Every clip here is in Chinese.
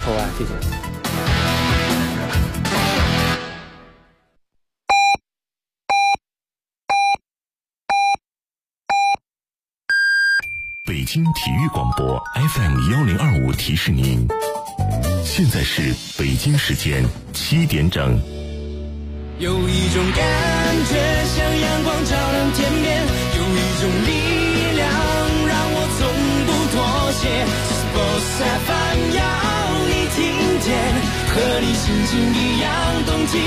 好吧，谢谢。 北京体育广播 FM1025提示您，现在是北京时间7点整。 有一种感觉像阳光照亮天边，有一种力量让我从不妥协。Sports FM 要你听见，和你心情一样动起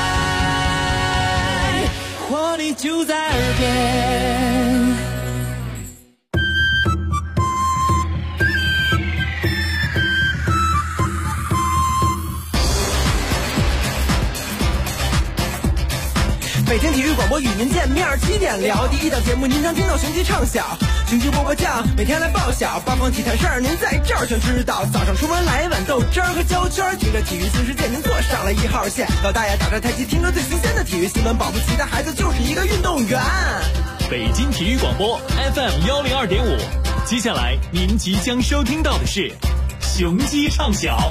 来，活力就在耳边。北京体育广播与您见面，7点聊第一档节目，您常听到雄鸡唱晓，雄鸡播将每天来报晓，八方体坛事儿您在这儿全知道。早上出门来一碗豆汁儿和焦圈，听着体育新世界您坐上了1号线。老大爷打着太极，听着最新鲜的体育新闻，保不齐的孩子就是一个运动员。 北京体育广播 FM102.5，接下来您即将收听到的是雄鸡唱晓。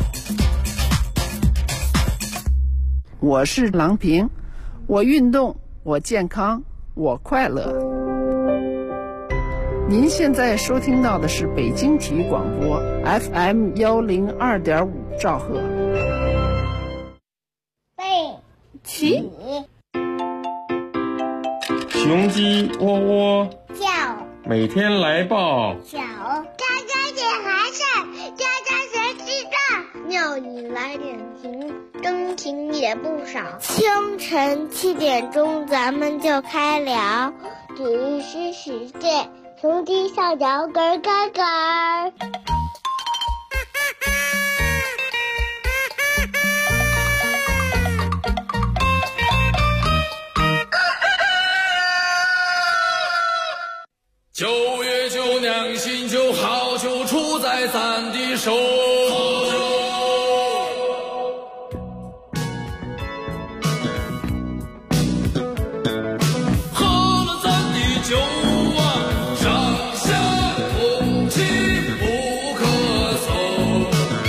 我是郎平，我运动，我健康，我快乐。您现在收听到的是北京体育广播 FM102.5兆赫。 背起雄鸡窝窝叫， 每天来报小家家点孩子，家家学记账，尿里来点情，真情也不少。清晨7点钟，咱们就开聊体育新世界，雄鸡上脚咯咯咯。 9月9酿新酒，好酒出在咱的手。喝了咱的酒啊，上下同气不可嗽。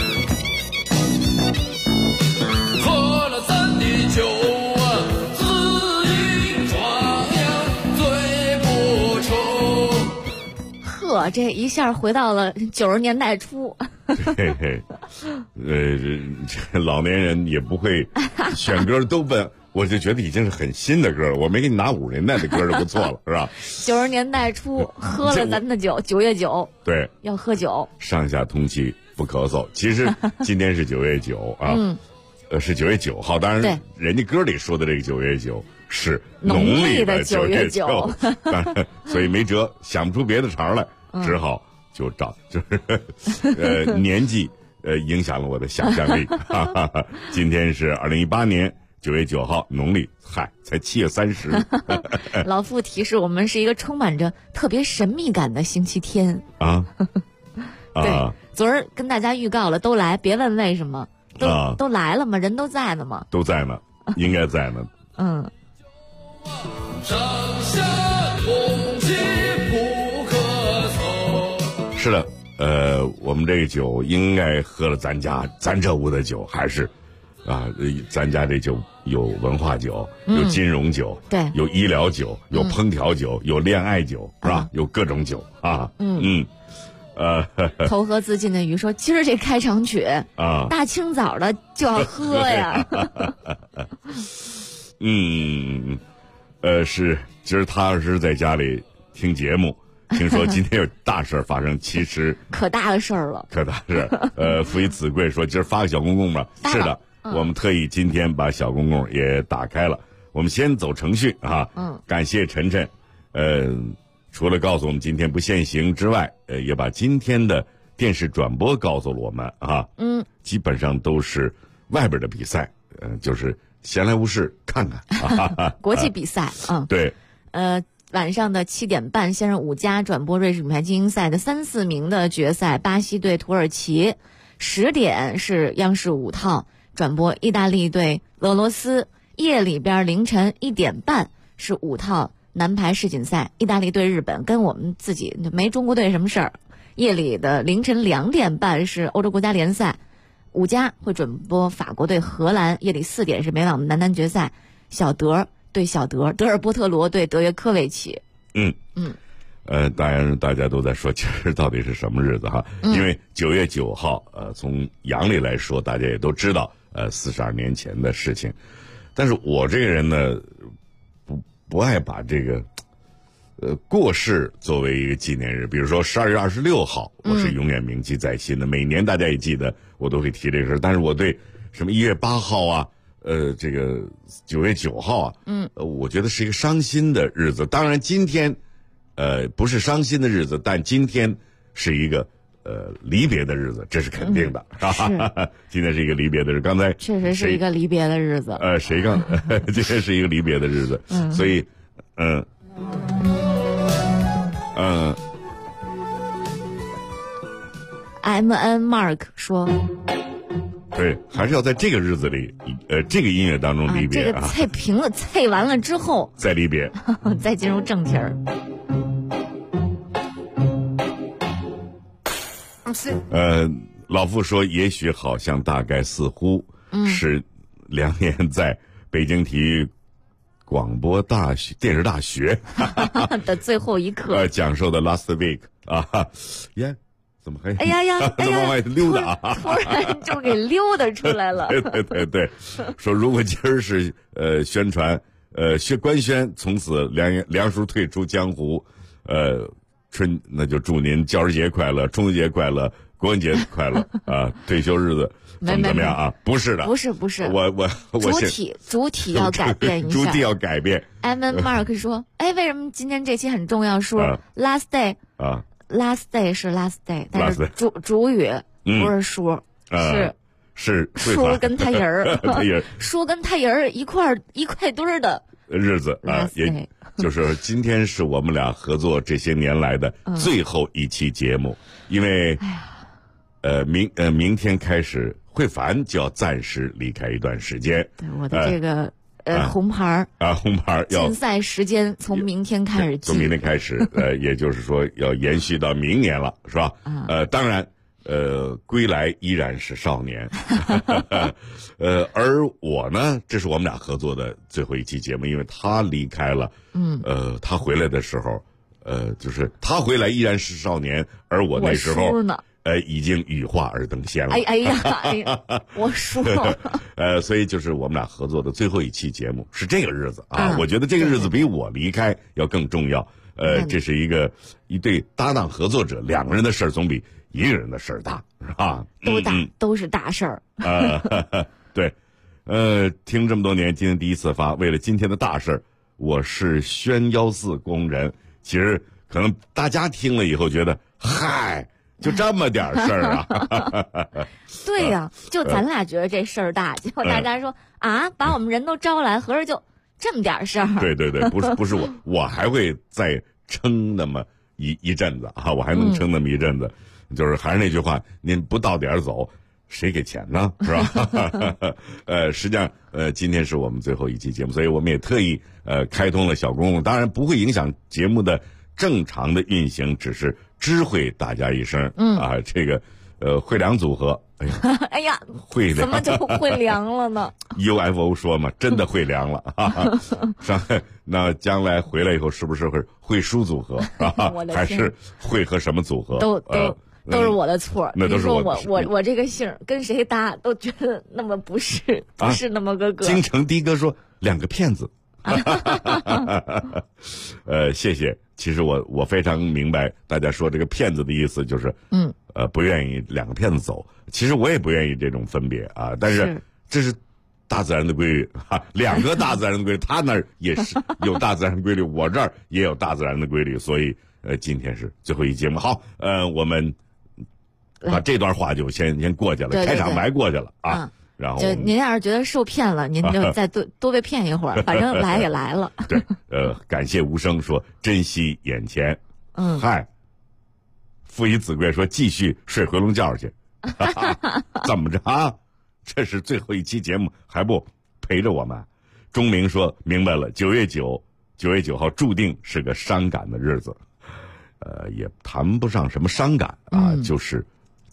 喝了咱的酒啊，自饮壮阳，醉不愁。 呵，这一下回到了90年代初。 嘿嘿，这老年人也不会选歌都问，我就觉得已经是很新的歌了。我没给你拿50年代的歌就不错了，是吧 90年代初喝了咱的酒，9月9， 对， 要喝酒， 上下通气不咳嗽。其实今天是9月9啊，是9月9号。当然，人家歌里说的这个9月9是农历的9月9，当然，所以没辙，想不出别的茬来，只好就找就是年纪影响了我的想象力。今天是2018年9月9号，农历才7月30。 老傅提示我们是一个充满着特别神秘感的星期天啊。 对，昨儿跟大家预告了，都来，别问为什么，都来了嘛，人都在呢嘛， 都在呢，应该在呢。 上下同气不可嗽。 是的，我们这个酒应该喝了咱这屋的酒，还是咱家这酒有文化酒，有金融酒， 对， 有医疗酒，有烹调酒，有恋爱酒，是吧？有各种酒啊。 投河自尽的鱼说：“今儿这开场曲啊，大清早的就要喝呀。” 是，今儿他是在家里听节目，听说今天有大事发生，其实可大的事儿了， 可大事。父以子贵说，今儿发个小公公吧。是的，我们特意今天把小公公也打开了。我们先走程序啊，感谢晨晨，除了告诉我们今天不限行之外，也把今天的电视转播告诉了我们啊。基本上都是外边的比赛，就是闲来无事看看。 国际比赛， 对。 晚上的7点半，先是5家转播瑞士品牌精英赛的3、4名的决赛，巴西对土耳其。10点是央视5套转播意大利对俄罗斯。夜里边凌晨1点半是5套男排世锦赛，意大利对日本，跟我们自己没中国队什么事儿。夜里的凌晨2点半是欧洲国家联赛， 5家会转播法国对荷兰，夜里4点是美网的男单决赛，小德对小德，德尔波特罗对德约科维奇。 当然大家都在说今儿到底是什么日子哈，因为9月9号，从阳历来说，大家也都知道，42年前的事情。但是我这个人呢，不爱把这个过世作为一个纪念日。比如说12月26号，我是永远铭记在心的，每年大家也记得，我都会提这个事。但是我对什么1月8号啊，这个9月9号啊，我觉得是一个伤心的日子。当然今天不是伤心的日子，但今天是一个离别的日子，这是肯定的，是今天是一个离别的日子。刚才确实是一个离别的日子。 今天是一个离别的日子，所以 MN Mark 说， 对，还是要在这个日子里，这个音乐当中离别这个菜平了，菜完了之后再离别， 再进入正题儿。 老傅说，也许好像大概似乎是2年在北京体育广播大学电视大学的最后一课讲授的 last week 耶，怎么还哎呀怎么往外溜达啊？ 突然就给溜达出来了。 对，说如果今儿是宣传官宣从此梁叔退出江湖，那就祝您教师节快乐，中秋节快乐，国庆节快乐啊！退休日子怎么样啊？不是的， 不是， 我主体要改变一下， 主体要改变。 MN Mark 说，为什么今天这期很重要？说 last day 啊 ，last day 是 last day， 但是主语不是书， 是书跟他人儿，书跟他人儿一块堆儿的日子啊，也就是今天是我们俩合作这些年来的最后一期节目，因为明天开始慧凡就要暂时离开一段时间。 对，我的这个红牌要禁赛时间从明天开始， 从明天开始，也就是说要延续到明年了，是吧？当然。归来依然是少年，而我呢，这是我们俩合作的最后一期节目，因为他离开了，他回来的时候，就是他回来依然是少年，而我那时候已经羽化而登仙了。 哎呀，我输了。 所以就是我们俩合作的最后一期节目是这个日子啊，我觉得这个日子比我离开要更重要。这是一对搭档合作者，两个人的事儿总比一个人的事儿大，是吧？ 都是大事儿。 对，听这么多年，今天第一次发，为了今天的大事儿，我是宣妖寺工人。其实可能大家听了以后觉得，嗨，就这么点事儿啊。 对呀，就咱俩觉得这事儿大，结果大家说把我们人都招来，合着就这么点事儿。 对，不是我还会再撑那么一阵子啊，我还能撑那么一阵子。就是还是那句话，您不到点走，谁给钱呢？是吧？实际上，今天是我们最后一期节目，所以我们也特意开通了小公共，当然不会影响节目的正常的运行，只是知会大家一声。这个汇良组合， 哎呀， 汇良怎么就汇良了呢 ？UFO 说嘛，真的汇良了那将来回来以后，是不是会汇书组合还是会和什么组合？ 都是我的错。 那都是我这个姓跟谁搭都觉得那么不是那么个京城的哥说两个骗子。谢谢。其实我非常明白大家说这个骗子的意思，就是不愿意两个骗子走。其实我也不愿意这种分别啊，但是这是大自然的规律两个大自然的规律，他那儿也是有大自然的规律，我这儿也有大自然的规律，所以今天是最后一节目。好，我们把这段话就先过去了， 对， 开场白过去了啊。然后就您要是觉得受骗了，您就再多被骗一会儿，反正来也来了。 对，感谢无声说珍惜眼前。嗨，父以子贵说继续睡回笼觉去。怎么着啊？这是最后一期节目，还不陪着我们？钟明说明白了，9月9号注定是个伤感的日子。也谈不上什么伤感啊，就是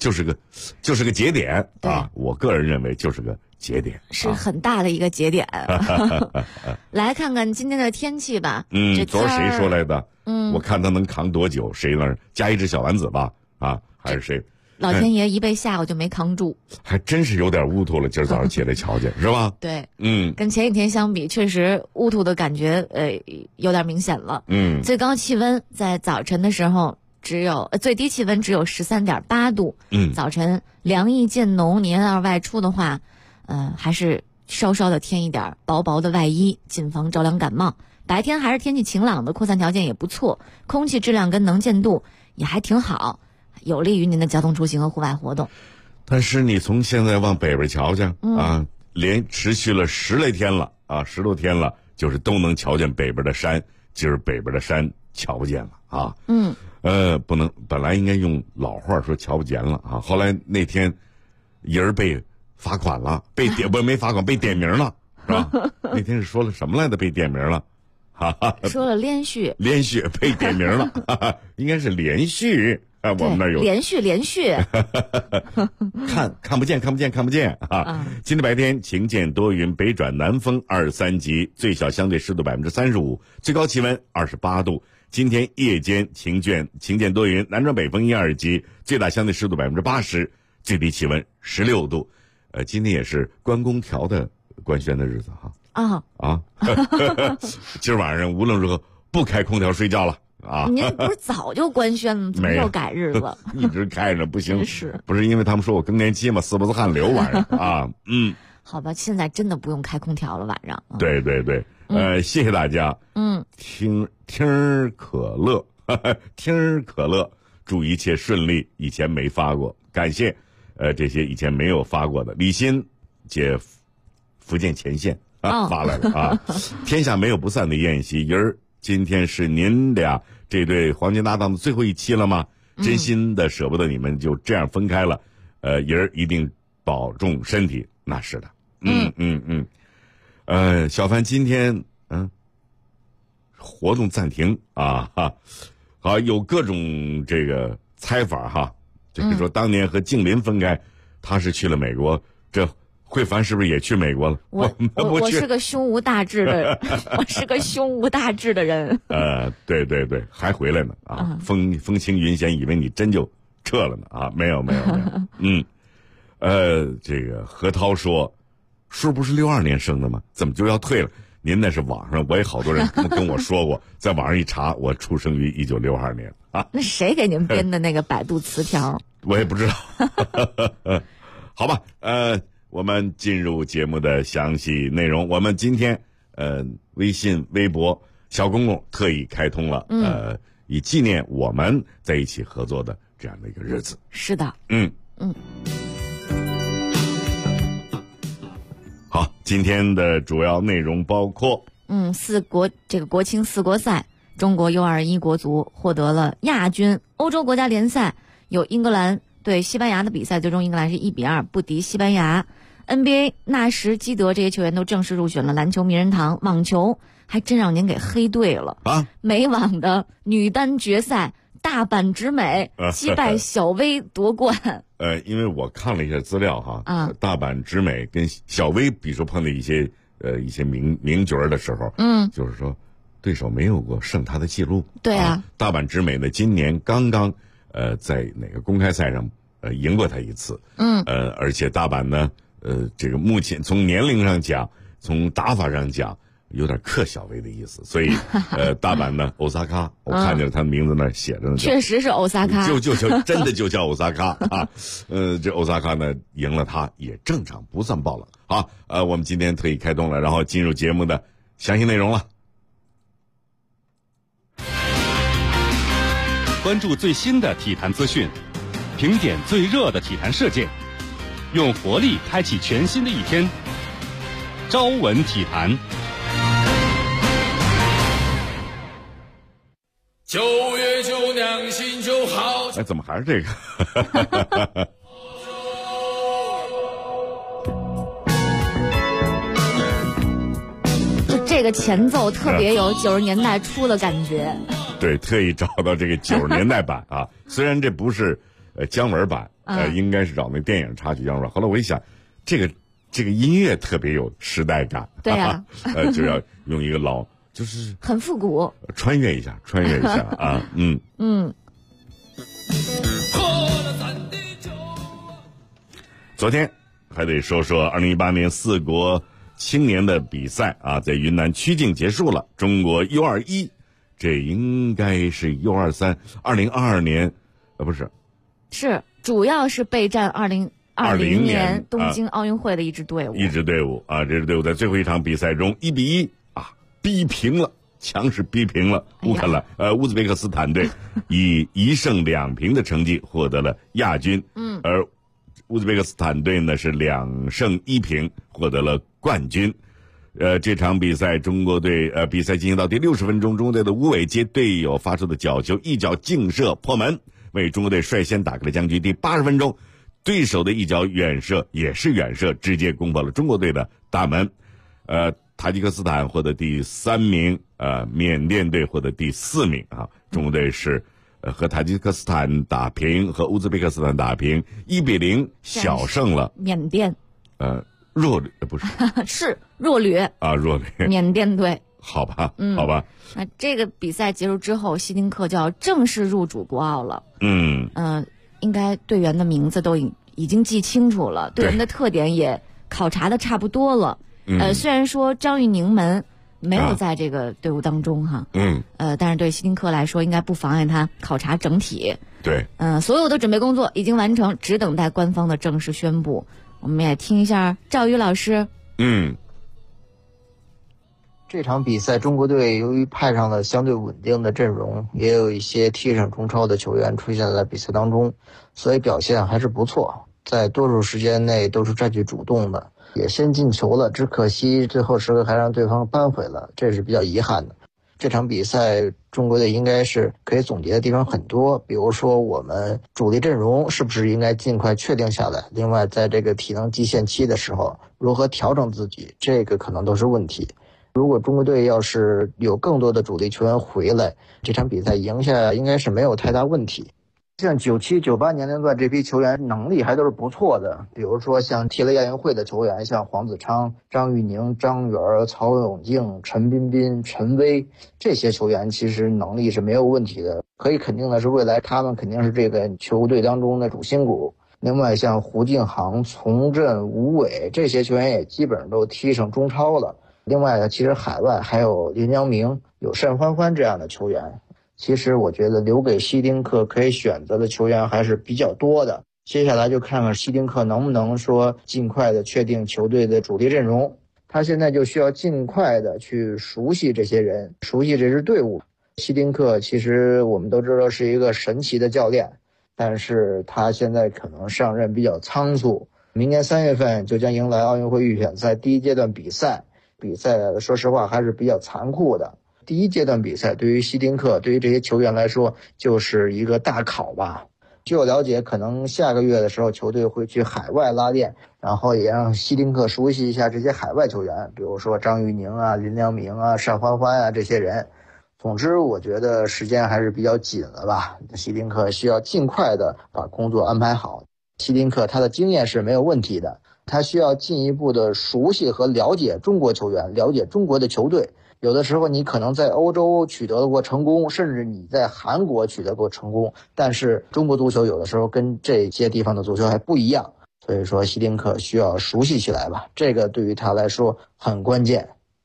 就是个节点啊！我个人认为就是个节点， 是很大的一个节点。来看看今天的天气吧。 昨儿谁说来的？我看他能扛多久？谁那儿加一只小丸子吧？啊，还是谁？ 老天爷一被吓我就没扛住， 还真是有点乌涂了。今儿早上起来瞧见是吧？ 对，跟前几天相比，确实乌涂的感觉有点明显了。最高气温在早晨的时候最低气温只有13.8度。早晨凉意渐浓，您要是外出的话，还是稍稍的添一点薄薄的外衣，谨防着凉感冒。白天还是天气晴朗的，扩散条件也不错，空气质量跟能见度也还挺好，有利于您的交通出行和户外活动。 但是你从现在往北边瞧瞧啊，连持续了10来天了啊，10多天了，就是都能瞧见北边的山。今儿北边的山瞧不见了啊。不能，本来应该用老话说瞧不见了啊。后来那天人被罚款了，没罚款，被点名了，是吧？那天是说了什么来的？被点名了。 说了连续被点名了，应该是连续啊，我们那有连续， 看不见啊！今天白天晴见多云，北转南风2、3级，最小相对湿度35%，最高气温28度。今天夜间晴见多云，南转北风1、2级，最大相对湿度80%，最低气温16度。今天也是关公调的官宣的日子哈。今儿晚上无论如何不开空调睡觉了啊！ 您不是早就官宣了，怎么又改日子？ 一直开着不行，不是因为他们说我更年期嘛，死不死汗流晚上啊。 好吧，现在真的不用开空调了，晚上。 对，谢谢大家。听可乐，听可乐，祝一切顺利。以前没发过，感谢这些以前没有发过的。李欣姐，福建前线。发来了啊！天下没有不散的宴席，今天是您俩这对黄金搭档的最后一期了吗？真心的舍不得你们就这样分开了，一定保重身体，那是的。小帆今天活动暂停啊好，有各种这个猜法哈，就是说当年和静林分开，他是去了美国，这慧凡是不是也去美国了？ 我是个胸无大志的，我是个胸无大志的人。 对，还回来呢啊！风轻云闲，以为你真就撤了呢啊！没有。这个何涛说，叔不是62年生的吗？怎么就要退了？您那是网上，我也好多人跟我说过，在网上一查，我出生于1962年啊。 那谁给您编的那个百度词条？ 我也不知道。好吧，我们进入节目的详细内容。我们今天微信、微博、小公公特意开通了，以纪念我们在一起合作的这样的一个日子。 是的， 好，今天的主要内容包括， 国青4国赛，中国U21国足获得了亚军。欧洲国家联赛有英格兰对西班牙的比赛，最终英格兰是1-2不敌西班牙。NBA 纳什、基德这些球员都正式入选了篮球名人堂。网球还真让您给黑对了啊！美网的女单决赛，大阪直美击败小威夺冠。 因为我看了一下资料哈，大阪直美跟小威，比如说碰到一些名角的时候，就是说对手没有过胜他的记录。 对啊， 大阪直美呢，今年刚刚在哪个公开赛上赢过他一次。而且大阪呢。这个目前从年龄上讲，从打法上讲，有点克小威的意思，所以大阪呢，欧萨卡，我看见了他的名字那写着呢， 确实是欧萨卡， 真的就叫欧萨卡啊。这欧萨卡呢赢了他也正常，不算爆冷。好，我们今天特意开动了，然后进入节目的详细内容了。 关注最新的体坛资讯，评点最热的体坛事件。用活力开启全新的一天。朝闻体坛 9月9酿新酒好。 怎么还是这个？ 就这个前奏特别有90年代初的感觉。 对，特意找到这个90年代版啊。虽然这不是姜文版，应该是找那电影插曲姜文版。后来我一想，这个音乐特别有时代感， 对呀， 就要用一个老，就是很复古， 穿越一下啊，昨天还得说2018年4国青年的比赛啊，在云南曲靖结束了。中国 U21， 这应该是 U23 2022年，不是， 是主要是备战2020年东京奥运会的一支队伍。 这支队伍在最后一场比赛中1比1逼平了，强势逼平了乌兹别克斯坦队，以1胜2平的成绩获得了亚军。而乌兹别克斯坦队呢是2胜1平获得了冠军。这场比赛中国队比赛进行到第60分钟，中国队的吴伟接队友发出的角球一脚劲射破门，为中国队率先打开了僵局。第80分钟，对手的一脚远射也是远射，直接攻破了中国队的大门。塔吉克斯坦获得第3名，缅甸队获得第4名啊。中国队是和塔吉克斯坦打平，和乌兹别克斯坦打平，1比0小胜了缅甸。 弱旅不是是弱旅啊，弱旅缅甸队。 好吧，好吧。 那这个比赛结束之后，希丁克就要正式入主国奥了。应该队员的名字都已经记清楚了，队员的特点也考察的差不多了。虽然说张玉宁门没有在这个队伍当中哈，但是对希丁克来说，应该不妨碍他考察整体。 对， 所有的准备工作已经完成，只等待官方的正式宣布。我们也听一下赵宇老师。 这场比赛中国队由于派上了相对稳定的阵容，也有一些踢上中超的球员出现在比赛当中，所以表现还是不错，在多数时间内都是占据主动的，也先进球了，只可惜最后时刻还让对方扳回了，这是比较遗憾的。这场比赛中国队应该是可以总结的地方很多，比如说我们主力阵容是不是应该尽快确定下来，另外在这个体能极限期的时候如何调整自己，这个可能都是问题。如果中国队要是有更多的主力球员回来，这场比赛赢下应该是没有太大问题。像97、98年龄段这批球员能力还都是不错的，比如说像踢了亚运会的球员，像黄子昌、张玉宁、张元、曹永静、陈彬彬、陈威，这些球员其实能力是没有问题的，可以肯定的是未来他们肯定是这个球队当中的主心骨。另外像胡敬航、丛振、吴伟这些球员也基本上都踢上中超了。另外其实海外还有林阳明、有单欢欢这样的球员，其实我觉得留给希丁克可以选择的球员还是比较多的。接下来就看看希丁克能不能说尽快的确定球队的主力阵容，他现在就需要尽快的去熟悉这些人，熟悉这支队伍。希丁克其实我们都知道是一个神奇的教练，但是他现在可能上任比较仓促，明年3月份就将迎来奥运会预选赛第1阶段比赛说实话还是比较残酷的。第1阶段比赛对于希丁克，对于这些球员来说就是一个大考吧。据我了解，可能下个月的时候球队会去海外拉练，然后也让希丁克熟悉一下这些海外球员，比如说张玉宁啊、林良铭啊、单欢欢啊这些人。总之我觉得时间还是比较紧了吧，希丁克需要尽快的把工作安排好。希丁克他的经验是没有问题的，他需要进一步的熟悉和了解中国球员，了解中国的球队。有的时候你可能在欧洲取得过成功，甚至你在韩国取得过成功，但是中国足球有的时候跟这些地方的足球还不一样，所以说希丁克需要熟悉起来吧，这个对于他来说很关键。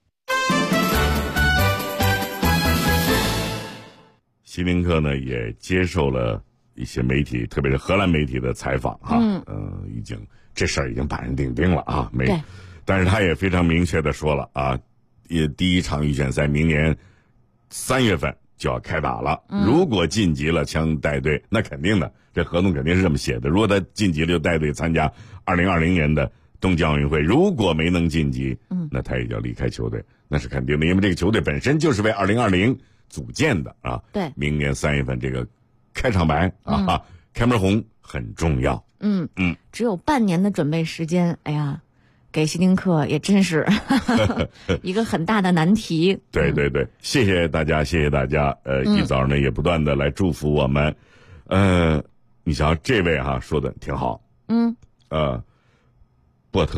希丁克呢也接受了一些媒体，特别是荷兰媒体的采访已经这事儿已经板上钉钉了啊，但是他也非常明确的说了啊，也第1场预选赛明年3月份就要开打了，如果晋级了将带队，那肯定的，这合同肯定是这么写的，如果他晋级了就带队参加2020年的东京奥运会，如果没能晋级，那他也要离开球队，那是肯定的，因为这个球队本身就是为2020组建的啊。 对， 明年3月份这个开场白开门红很重要。 只有半年的准备时间，哎呀，给希丁克也真是一个很大的难题。 对对对，谢谢大家，谢谢大家。一早呢也不断的来祝福我们。 你瞧这位说的挺好。布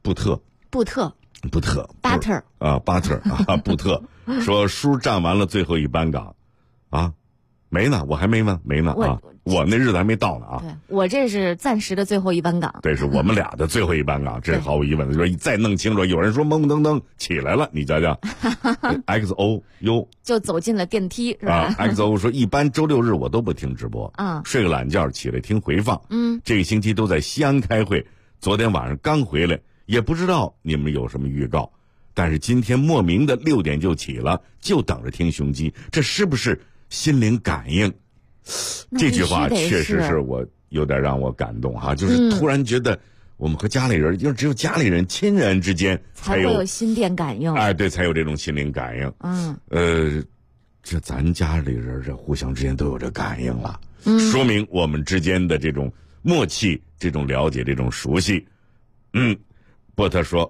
特说书站完了最后一班岗没呢，我还没呢我那日子还没到呢对，我这是暂时的最后一班岗， 对，是我们俩的最后一班岗，这是毫无疑问的。说再弄清楚，有人说懵懵登登起来了，你瞧瞧，XO 就走进了电梯是吧 ？XO 说一般周六日我都不听直播睡个懒觉起来听回放。这个星期都在西安开会，昨天晚上刚回来，也不知道你们有什么预告，但是今天莫名的6点就起了，就等着听雄鸡，这是不是心灵感应？这句话确实是我有点让我感动就是突然觉得我们和家里人，就只有家里人亲人之间才会有心电感应， 对，才有这种心灵感应。这咱家里人这互相之间都有这感应了，说明我们之间的这种默契、这种了解、这种熟悉。巴特说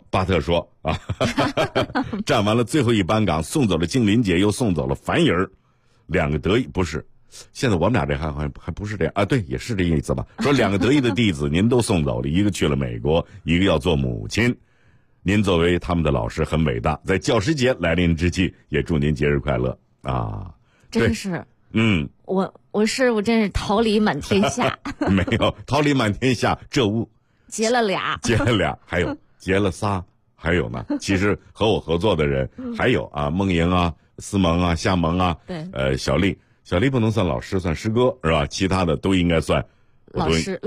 站完了最后一班岗，送走了静林姐，又送走了樊姨，2个得意不是。现在我们俩这还不是这样对，也是这意思吧。说2个得意的弟子您都送走了，一个去了美国，一个要做母亲。您作为他们的老师很伟大，在教师节来临之际，也祝您节日快乐真是我师傅真是桃李满天下没有桃李满天下，这屋结了俩， 还有结了仨，还有呢。其实和我合作的人还有梦莹思萌夏萌对， 小丽不能算老师，算师哥是吧？其他的都应该算老师。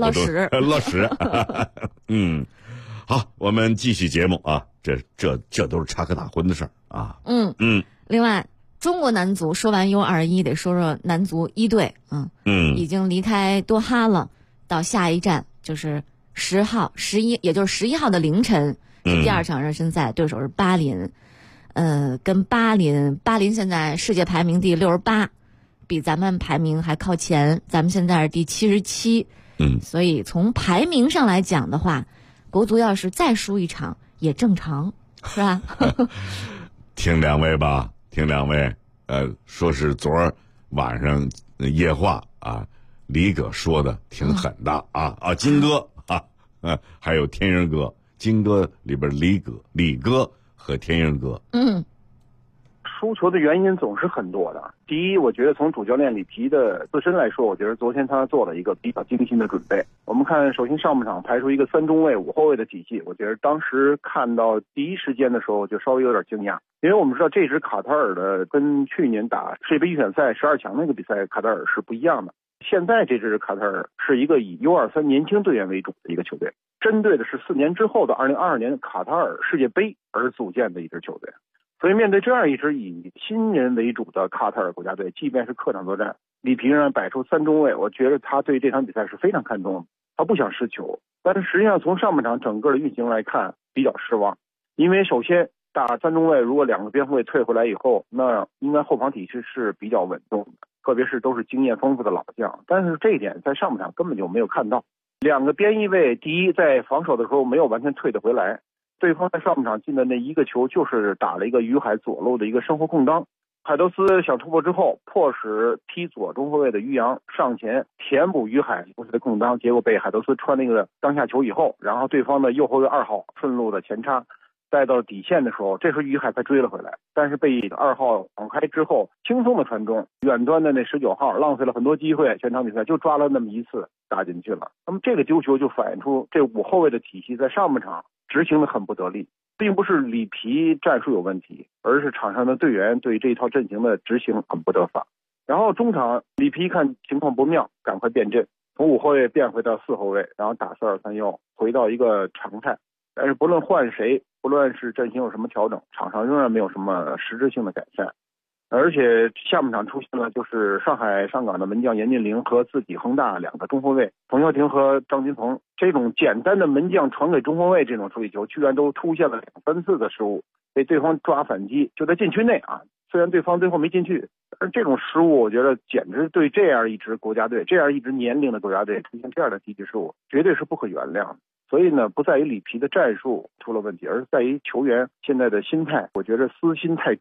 好，我们继续节目这都是插科打诨的事儿另外，中国男足说完 U21，得说说男足1队已经离开多哈了，到下一站就是10号、11，也就是11号的凌晨是第2场热身赛，对手是巴林。跟巴林现在世界排名第68。比咱们排名还靠前，咱们现在是第77，所以从排名上来讲的话，国足要是再输一场也正常，是吧？ 听两位，说是昨儿晚上夜话李哥说的挺狠的金哥还有天人哥，金哥里边李哥和天人哥， 输球的原因总是很多的。第一，我觉得从主教练里皮的自身来说，我觉得昨天他做了一个比较精心的准备。我们看，首先上半场排出一个3中卫5后卫的体系，我觉得当时看到第一时间的时候就稍微有点惊讶，因为我们知道这支卡塔尔的跟去年打世界杯预选赛12强那个比赛卡塔尔是不一样的。现在这支卡塔尔是一个以 U23 年轻队员为主的一个球队，针对的是4年之后的2022年卡塔尔世界杯而组建的一支球队。所以面对这样一支以新人为主的卡塔尔国家队，即便是客场作战，里皮仍然摆出3中卫，我觉得他对这场比赛是非常看重的，他不想失球。但是实际上从上半场整个的运行来看比较失望，因为首先打3中卫，如果2个边后卫退回来以后，那应该后防体系是比较稳重的，特别是都是经验丰富的老将，但是这一点在上半场根本就没有看到。2个边翼卫，第一在防守的时候没有完全退得回来，对方在上半场进的那一个球就是打了一个于海左路的一个身后空当，海德斯想突破之后，迫使踢左中后卫的于洋上前填补于海的空当，结果被海德斯穿那个当下球以后，然后对方的右后卫2号顺路的前插带到底线的时候，这时候于海才追了回来，但是被2号挡开之后轻松的传中，远端的那19号浪费了很多机会，全场比赛就抓了那么一次打进去了。那么这个丢球就反映出这5后卫的体系在上半场执行的很不得力，并不是里皮战术有问题，而是场上的队员对这一套阵型的执行很不得法。然后中场里皮一看情况不妙，赶快变阵，从5后卫变回到4后卫，然后打4-2-3-1，回到一个常态。但是不论换谁，不论是阵型有什么调整，场上仍然没有什么实质性的改善。而且下半场出现了就是上海上港的门将严俊凌和自己恒大2个中后卫冯潇霆和张金鹏，这种简单的门将传给中后卫这种处理球，居然都出现了2-3次的失误，被对方抓反击，就在禁区内虽然对方最后没进去，但是这种失误我觉得简直对这样一支国家队，这样一支年龄的国家队出现这样的低级失误，绝对是不可原谅的。所以呢，不在于里皮的战术出了问题，而是在于球员现在的心态，我觉得私心太重。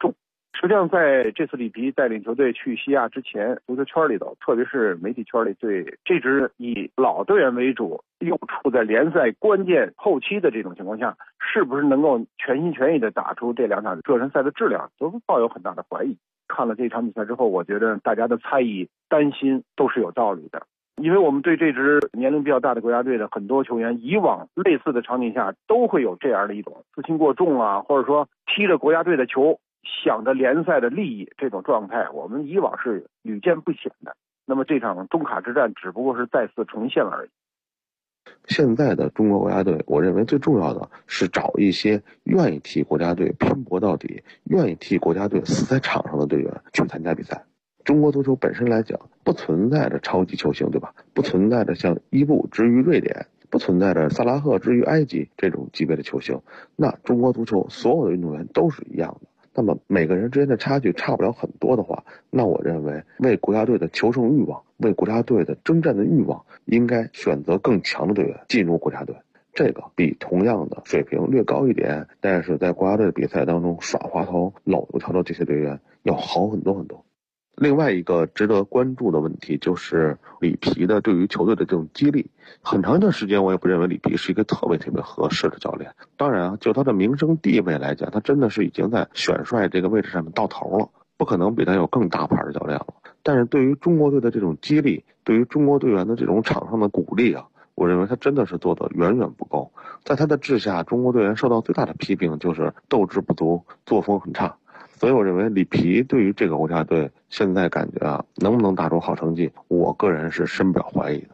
实际上，在这次里皮带领球队去西亚之前，足球圈里头，特别是媒体圈里，对这支以老队员为主，又处在联赛关键后期的这种情况下，是不是能够全心全意地打出这2场热身赛的质量，都抱有很大的怀疑。看了这场比赛之后，我觉得大家的猜疑、担心都是有道理的。因为我们对这支年龄比较大的国家队的很多球员，以往类似的场景下都会有这样的一种自信过重啊，或者说踢着国家队的球，想着联赛的利益，这种状态我们以往是屡见不鲜的。那么这场中卡之战只不过是再次重现了而已。 现在的中国国家队，我认为最重要的是找一些愿意替国家队拼搏到底、愿意替国家队死在场上的队员去参加比赛。中国足球本身来讲，不存在着超级球星，对吧？不存在着像伊布之于瑞典，不存在着萨拉赫之于埃及这种级别的球星。那中国足球所有的运动员都是一样的。那么每个人之间的差距差不了很多的话，那我认为为国家队的求胜欲望，为国家队的征战的欲望，应该选择更强的队员进入国家队。这个比同样的水平略高一点，但是在国家队的比赛当中耍滑头、老油条的这些队员要好很多很多。另外一个值得关注的问题就是里皮的对于球队的这种激励。很长一段时间我也不认为里皮是一个特别合适的教练。当然就他的名声地位来讲，他真的是已经在选帅这个位置上面到头了，不可能比他有更大牌的教练了。但是对于中国队的这种激励，对于中国队员的这种场上的鼓励啊，我认为他真的是做得远远不够。在他的治下，中国队员受到最大的批评就是斗志不足，作风很差。所以我认为里皮对于这个国家队现在感觉啊，能不能打出好成绩，我个人是深表怀疑的。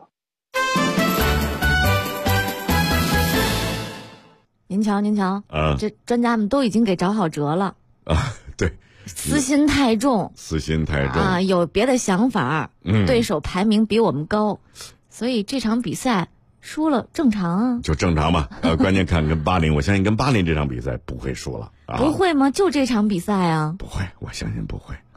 您瞧，这专家们都已经给找好辙了啊，对， 私心太重啊，有别的想法，对手排名比我们高，所以这场比赛输了正常啊， 就正常嘛。关键看跟巴林，我相信跟巴林这场比赛不会输了。 不会吗？就这场比赛啊？ 不会，我相信不会。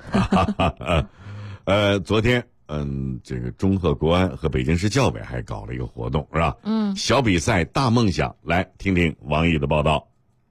昨天这个中赫国安和北京市教委还搞了一个活动，是吧？小比赛大梦想，来听听王毅的报道。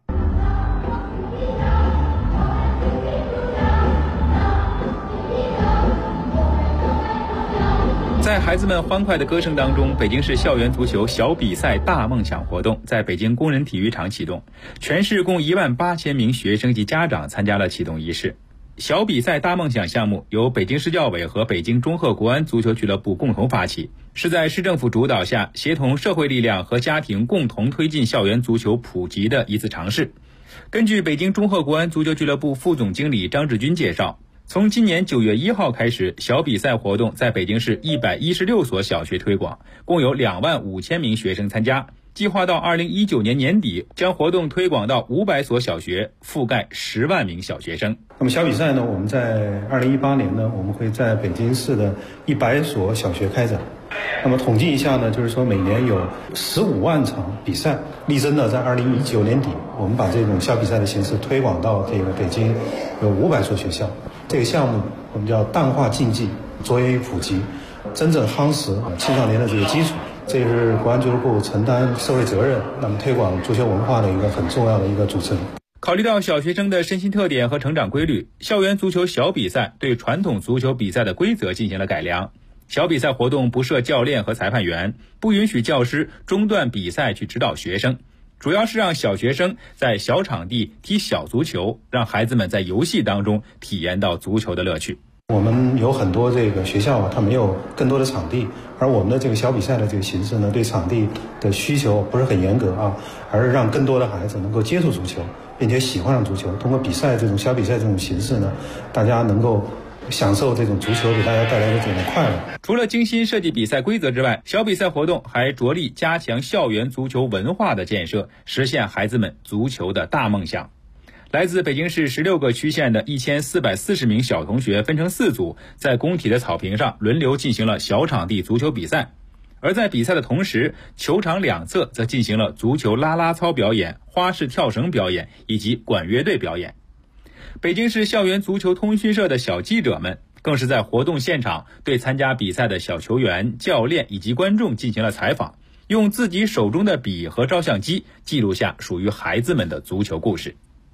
在孩子们欢快的歌声当中，北京市校园足球小比赛大梦想活动在北京工人体育场启动，全市共18000名学生及家长参加了启动仪式。小比赛大梦想项目由北京市教委和北京中赫国安足球俱乐部共同发起，是在市政府主导下，协同社会力量和家庭共同推进校园足球普及的一次尝试。根据北京中赫国安足球俱乐部副总经理张志军介绍，从今年9月1号开始，小比赛活动在北京市116所小学推广，共有25000名学生参加。计划到2019年年底，将活动推广到500所小学，覆盖10万名小学生。 那么小比赛呢，我们在2018年呢，我们会在北京市的100所小学开展。那么统计一下呢，就是说每年有15万场比赛，力争呢在2019年底，我们把这种小比赛的形式推广到这个北京有500所学校。这个项目我们叫淡化竞技，着眼于普及，真正夯实青少年的这个基础。这是国安俱乐部承担社会责任，那么推广足球文化的一个很重要的一个组成。 考虑到小学生的身心特点和成长规律，校园足球小比赛对传统足球比赛的规则进行了改良。小比赛活动不设教练和裁判员，不允许教师中断比赛去指导学生，主要是让小学生在小场地踢小足球，让孩子们在游戏当中体验到足球的乐趣。 我们有很多这个学校它没有更多的场地，而我们的这个小比赛的这个形式呢，对场地的需求不是很严格啊，而是让更多的孩子能够接触足球，并且喜欢上足球。通过比赛这种小比赛这种形式呢，大家能够享受这种足球给大家带来的这种快乐。 除了精心设计比赛规则之外，小比赛活动还着力加强校园足球文化的建设，实现孩子们足球的大梦想。来自北京市16个区县的1440名小同学分成4组，在工体的草坪上轮流进行了小场地足球比赛。而在比赛的同时，球场两侧则进行了足球啦啦操表演、花式跳绳表演以及管乐队表演。北京市校园足球通讯社的小记者们更是在活动现场对参加比赛的小球员、教练以及观众进行了采访，用自己手中的笔和照相机记录下属于孩子们的足球故事。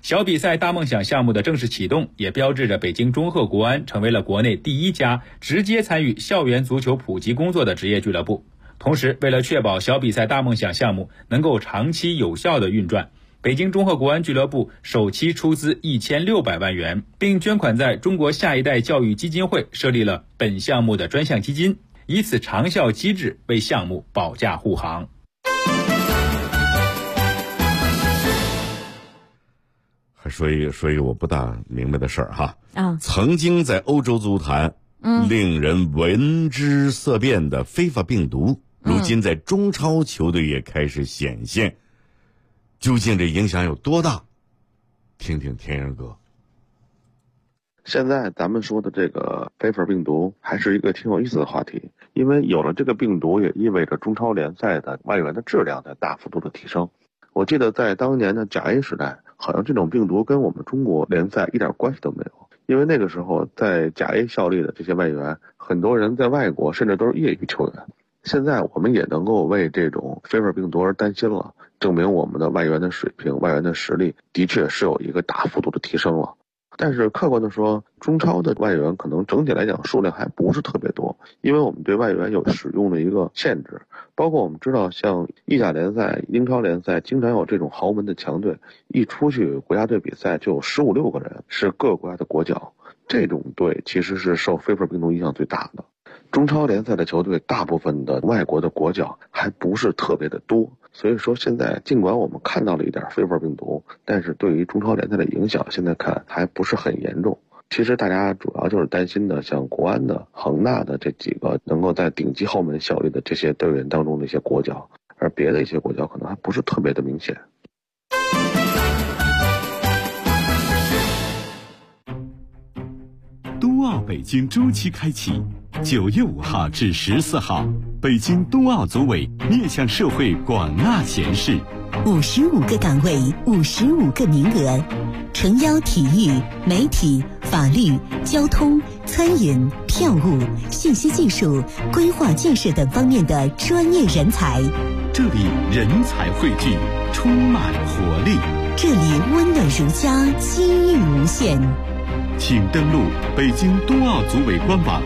小比赛大梦想项目的正式启动，也标志着北京中赫国安成为了国内第一家直接参与校园足球普及工作的职业俱乐部。同时，为了确保小比赛大梦想项目能够长期有效的运转，北京中赫国安俱乐部首期出资1600万元，并捐款在中国下一代教育基金会设立了本项目的专项基金，以此长效机制为项目保驾护航。 还说一个我不大明白的事儿哈。曾经在欧洲足坛令人闻之色变的非法病毒，如今在中超球队也开始显现，究竟这影响有多大？听听天阳哥。 现在咱们说的这个非法病毒还是一个挺有意思的话题，因为有了这个病毒，也意味着中超联赛的外援的质量在大幅度的提升。我记得在当年的甲 A 时代，好像这种病毒跟我们中国联赛一点关系都没有，因为那个时候在甲 A 效力的这些外援，很多人在外国甚至都是业余球员。现在我们也能够为这种非法病毒而担心了，证明我们的外援的水平、外援的实力的确是有一个大幅度的提升了。但是客观的说，中超的外援可能整体来讲数量还不是特别多，因为我们对外援有使用的一个限制。包括我们知道，像意甲联赛、英超联赛，经常有这种豪门的强队，一出去国家队比赛就有15、16个人是各个国家的国脚，这种队其实是受非法病毒影响最大的。中超联赛的球队大部分的外国的国脚还不是特别的多，所以说现在尽管我们看到了一点非法病毒，但是对于中超联赛的影响现在看还不是很严重。其实大家主要就是担心的像国安的、恒大的这几个能够在顶级豪门效力的这些队员当中的一些国脚，而别的一些国脚可能还不是特别的明显。 冬奥北京周期开启，9月5号至14号，北京冬奥组委面向社会广纳贤士 ，55个岗位，55个名额，诚邀体育、媒体、法律、交通、餐饮、票务、信息技术、规划建设等方面的专业人才。 这里人才汇聚，充满活力； 这里温暖如家，机遇无限。 请登录北京冬奥组委官网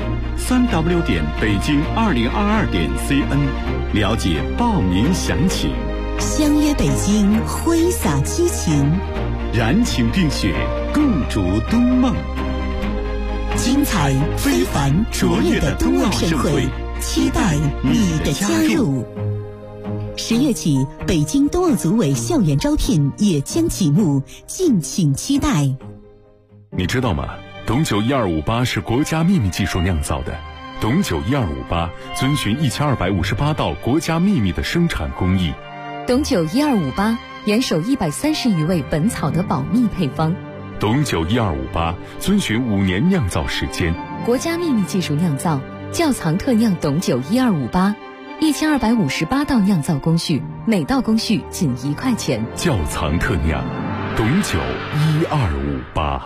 3w.北京2022.cn 了解报名详情。 相约北京，挥洒激情， 燃情并雪，共筑冬梦。 精彩非凡卓越的冬奥盛会，期待你的加入。10月起，北京冬奥组委校园招聘也将启幕，敬请期待。 你知道吗？董酒1258是国家秘密技术酿造的。董酒1258遵循1258道国家秘密的生产工艺。 董酒1258严守130余味本草的保密配方。 董酒1258遵循5年酿造时间。 国家秘密技术酿造，窖藏特酿董酒1258，1258道酿造工序，每道工序仅1块钱。 窖藏特酿，董酒1258。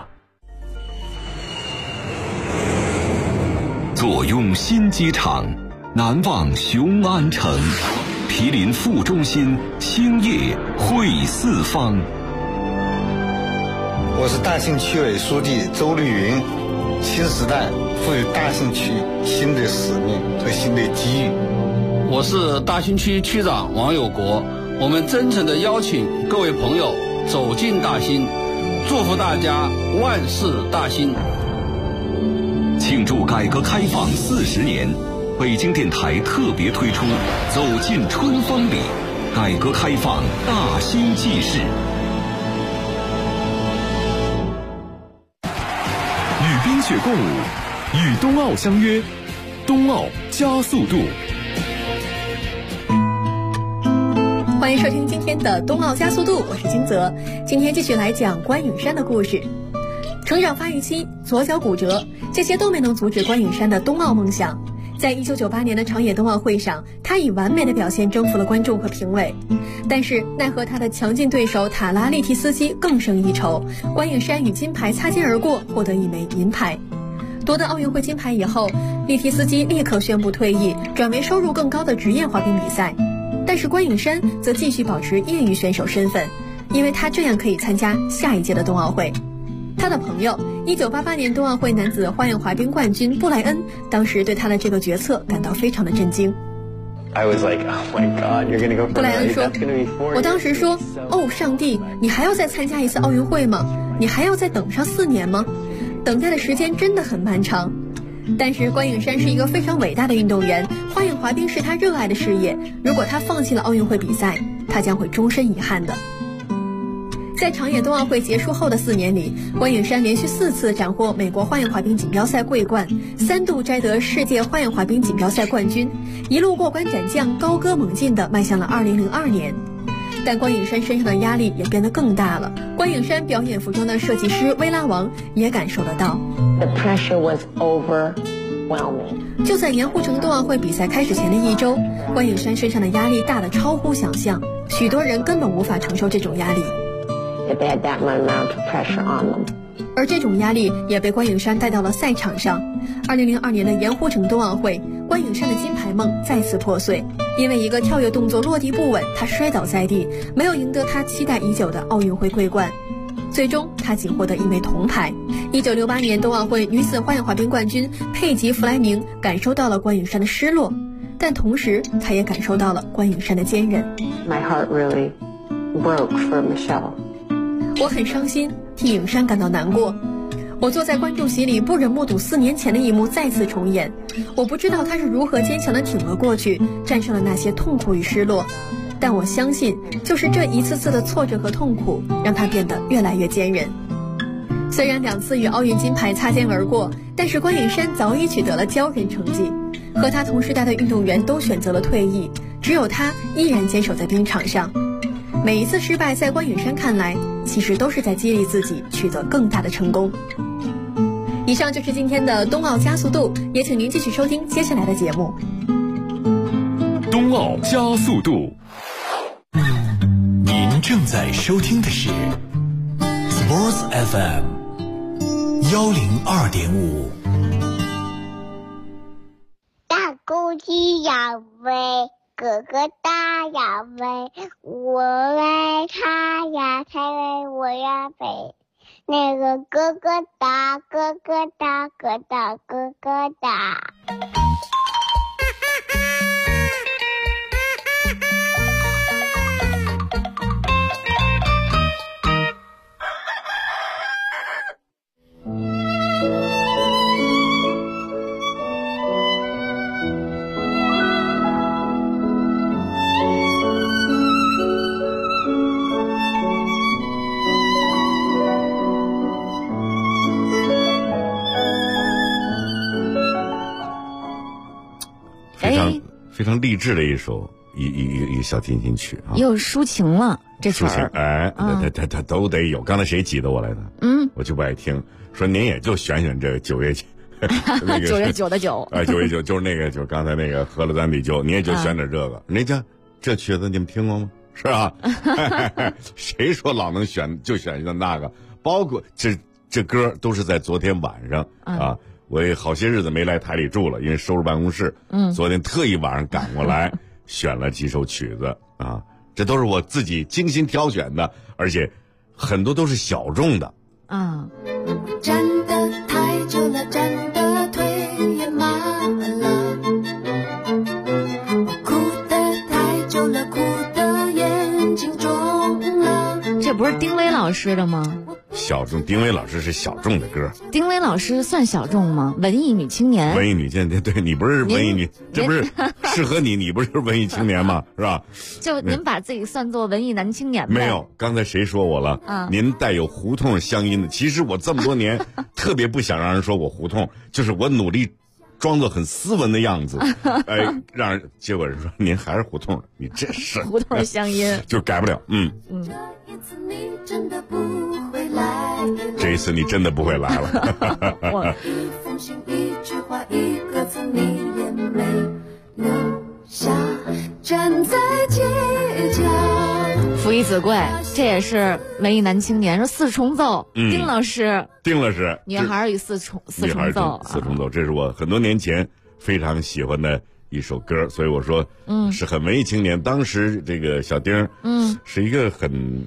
坐拥新机场，难忘雄安城，毗邻副中心，兴业汇四方。 我是大兴区委书记周绿云。新时代赋予大兴区新的使命和新的机遇。 我是大兴区区长王有国。我们真诚地邀请各位朋友走进大兴，祝福大家万事大兴。 庆祝改革开放40年，北京电台特别推出走进春风里，改革开放大兴纪事。 与冰雪共舞，与冬奥相约，冬奥加速度。 欢迎收听今天的冬奥加速度，我是金泽。今天继续来讲关颖珊的故事。成长发育期，左脚骨折，这些都没能阻止关颖珊的冬奥梦想。在1998年的长野冬奥会上，她以完美的表现征服了观众和评委。但是奈何她的强劲对手塔拉利提斯基更胜一筹，关颖珊与金牌擦肩而过，获得一枚银牌。夺得奥运会金牌以后，利提斯基立刻宣布退役，转为收入更高的职业滑冰比赛。但是关颖珊则继续保持业余选手身份。 因为他这样可以参加下一届的冬奥会。他的朋友1988年冬奥会男子花样滑冰冠军布莱恩，当时对他的这个决策感到非常的震惊。 I was like, oh my God, you're gonna go for 布莱恩说，我当时说，哦，上帝，你还要再参加一次奥运会吗？你还要再等上4年吗？等待的时间真的很漫长。但是关颖珊是一个非常伟大的运动员，花样滑冰是他热爱的事业，如果他放弃了奥运会比赛，他将会终身遗憾的。在长野冬奥会结束后的4年里，关颖珊连续4次斩获美国花样滑冰锦标赛桂冠，3度摘得世界花样滑冰锦标赛冠军，一路过关斩将，高歌猛进地迈向了2002年。但关颖珊身上的压力也变得更大了。关颖珊表演服装的设计师薇拉王也感受得到。 The pressure was overwhelming. 就在盐湖城冬奥会比赛开始前的1周，关颖珊身上的压力大得超乎想象，许多人根本无法承受这种压力。 They had that amount of pressure on them. 而这种压力也被关颖珊带到了赛场上。2002年的盐湖城冬奥会，关颖珊的金牌梦再次破碎，因为一个跳跃动作落地不稳，她摔倒在地，没有赢得她期待已久的奥运会桂冠。最终，她仅获得1枚铜牌。1968年冬奥会女子花样滑冰冠军佩吉·弗莱明感受到了关颖珊的失落，但同时，她也感受到了关颖珊的坚韧。 My heart really broke for Michelle. 我很伤心，替颖珊感到难过。我坐在观众席里，不忍目睹4年前的一幕再次重演。我不知道她是如何坚强地挺了过去，战胜了那些痛苦与失落。但我相信，就是这一次次的挫折和痛苦，让她变得越来越坚韧。虽然2次与奥运金牌擦肩而过，但是关颖珊早已取得了骄人成绩。和她同时代的运动员都选择了退役，只有她依然坚守在冰场上。每一次失败，在关颖珊看来，其实都是在激励自己取得更大的成功。以上就是今天的冬奥加速度，也请您继续收听接下来的节目。 冬奥加速度，您正在收听的是 Sports FM 102.5。 大公鸡要飞，哥哥大呀飞，我爱他呀，他为我呀飞。那个哥哥大，哥哥大，哥大哥哥大。 非常励志的一首一个小提琴曲啊， 又抒情了这曲儿。 哎，他都得有。刚才谁挤得我来的？我就不爱听。说您也就选这个9月9，那个 9月9的9。 哎，9月9就是那个，就是刚才那个喝了咱比酒，你也就选点这个。人家这曲子你们听过吗？是吧？谁说老能选就选一那个？包括这歌都是在昨天晚上啊。我也好些日子没来台里住了，因为收拾办公室。昨天特意晚上赶过来，选了几首曲子啊，这都是我自己精心挑选的，而且很多都是小众的。 站得太久了，站得腿也麻了，哭得太久了，哭得眼睛肿了。 这不是丁薇老师的吗？ 小众，丁薇老师是小众的歌。 丁薇老师算小众吗？文艺女青年。 文艺女青年，对，你不是文艺女，这不是适合你，你不是文艺青年吗？是吧？ 就您把自己算作文艺男青年呗？ 没有，刚才谁说我了？您带有胡同乡音的。其实我这么多年特别不想让人说我胡同，就是我努力装作很斯文的样子，哎，让人结果人说您还是胡同，你这是胡同乡音， 就改不了。这一次你真的不会来了。 一封信，一句话，一个字，你也没留下，站在街角。 父以子贵，这也是文艺男青年。说四重奏，丁老师，女孩与四重奏， 四重奏，这是我很多年前非常喜欢的一首歌，所以我说，是很文艺青年。当时这个小丁，是一个很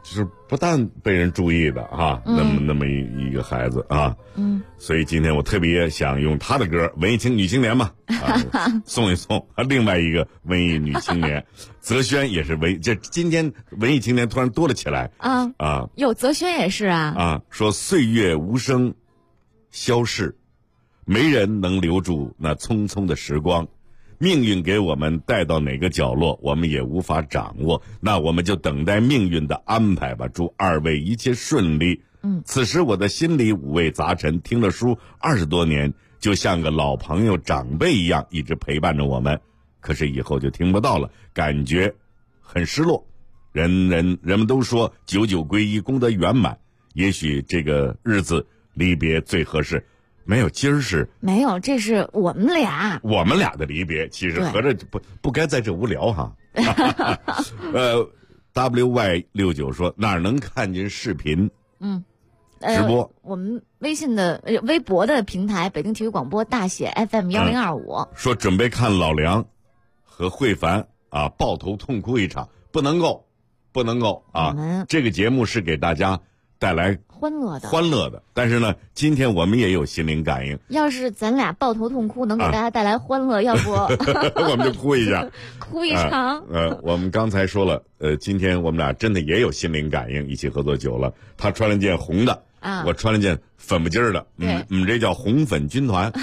就是不但被人注意的啊，那么一个孩子啊，所以今天我特别想用他的歌，文艺女青年嘛，送一送另外一个文艺女青年，泽轩也是这今天文艺青年突然多了起来啊， 有泽轩也是啊， 说岁月无声消逝，没人能留住那匆匆的时光。命运给我们带到哪个角落，我们也无法掌握，那我们就等待命运的安排吧。祝二位一切顺利。此时我的心里五味杂陈，听了书20多年，就像个老朋友长辈一样，一直陪伴着我们。可是以后就听不到了，感觉很失落。人们都说久久归一，功德圆满，也许这个日子离别最合适。没有，今儿是没有，这是我们俩的离别。其实合着不该在这无聊哈。WY69 说哪儿能看见视频？直播我们微博的平台北京体育广播大写 FM1025、 说准备看老梁和慧凡啊抱头痛哭一场，不能够啊！这个节目是给大家带来欢乐的，但是呢，今天我们也有心灵感应。 要是咱俩抱头痛哭能给大家带来欢乐，要不我们就哭一下， 哭一场。 我们刚才说了，今天我们俩真的也有心灵感应，一起合作久了。他穿了件红的，我穿了件粉不筋儿的，这叫红粉军团，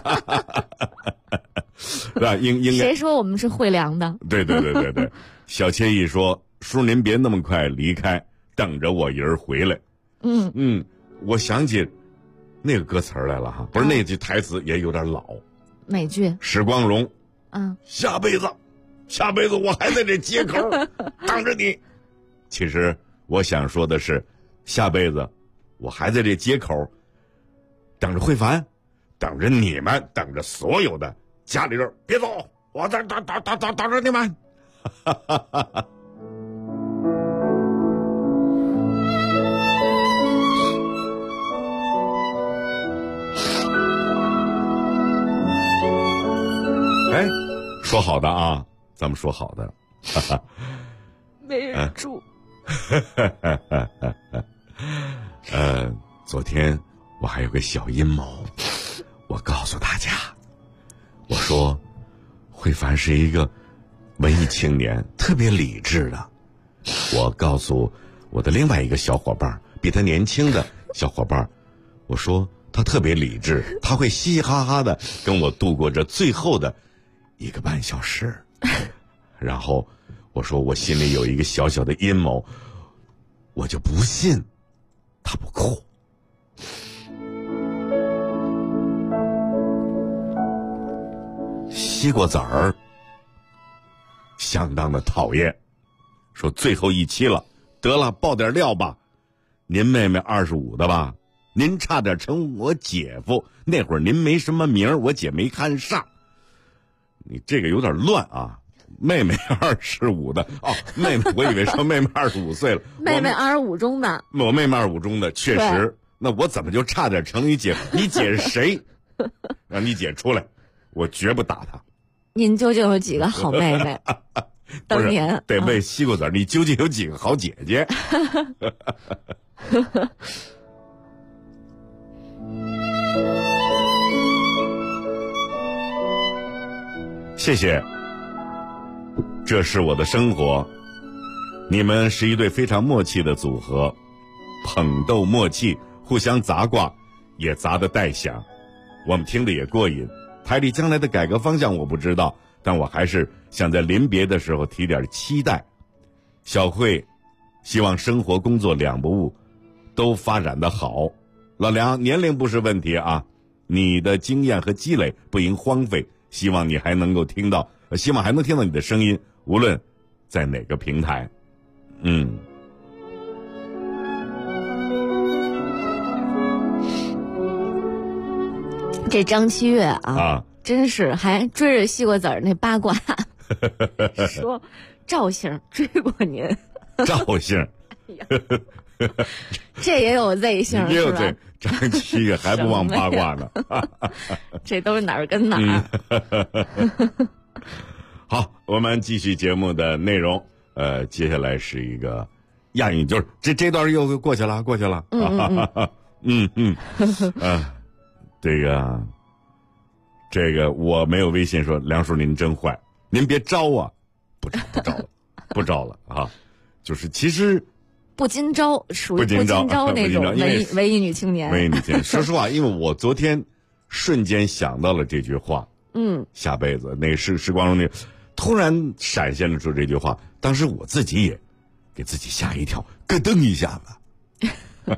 是吧？应该谁说我们是会凉的？ 对，小惬意说：“叔您别那么快离开，等着我一人回来。”我想起那个歌词来了哈，不是那句台词也有点老。 哪句？ 史光荣，下辈子我还在这街口等着你。其实我想说的是，下辈子我还在这街口等着慧凡，等着你们，等着所有的家里人。别走，我在等着你们。说好的啊，咱们说好的， 没人住。 昨天我还有个小阴谋，我告诉大家，我说慧凡是一个文艺青年，特别理智的。我告诉我的另外一个小伙伴，比他年轻的小伙伴，我说他特别理智，他会嘻嘻哈哈的跟我度过这最后的1个半小时。然后我说我心里有一个小小的阴谋，我就不信他不哭。西瓜籽儿相当的讨厌，说最后一期了，得了爆点料吧。您妹妹25的吧，您差点成我姐夫，那会儿您没什么名，我姐没看上。你这个有点乱啊，妹妹25的妹妹，我以为说妹妹25岁了， 妹妹25中的， 我妹妹25中的，确实，那我怎么就差点成你姐？你姐是谁？让你姐出来，我绝不打她。 您究竟有几个好妹妹？当年得问西瓜籽，你究竟有几个好姐姐？谢谢，这是我的生活。你们是一对非常默契的组合，捧逗默契，互相砸挂，也砸得带响，我们听得也过瘾。台里将来的改革方向我不知道，但我还是想在临别的时候提点期待。小慧，希望生活工作两不误都发展得好。老梁，年龄不是问题啊，你的经验和积累不应荒废。希望你还能够听到，希望还能听到你的声音，无论在哪个平台。 这张七月啊，真是还追着西瓜籽儿那八卦，说赵姓追过您。 赵姓， 这也有 Z 姓是吧？ 张七月还不忘八卦呢。 这都是哪儿跟哪儿。 好，我们继续节目的内容。接下来是一个亚运就是这段又过去了。这个我没有微信说梁叔您真坏，您别招啊，不招了啊，就是其实不今朝属于不今朝那种文艺女青年。 文艺女青年，说实话，因为我昨天瞬间想到了这句话，下辈子那时光中突然闪现了出这句话，当时我自己也给自己吓一跳，咯噔一下子。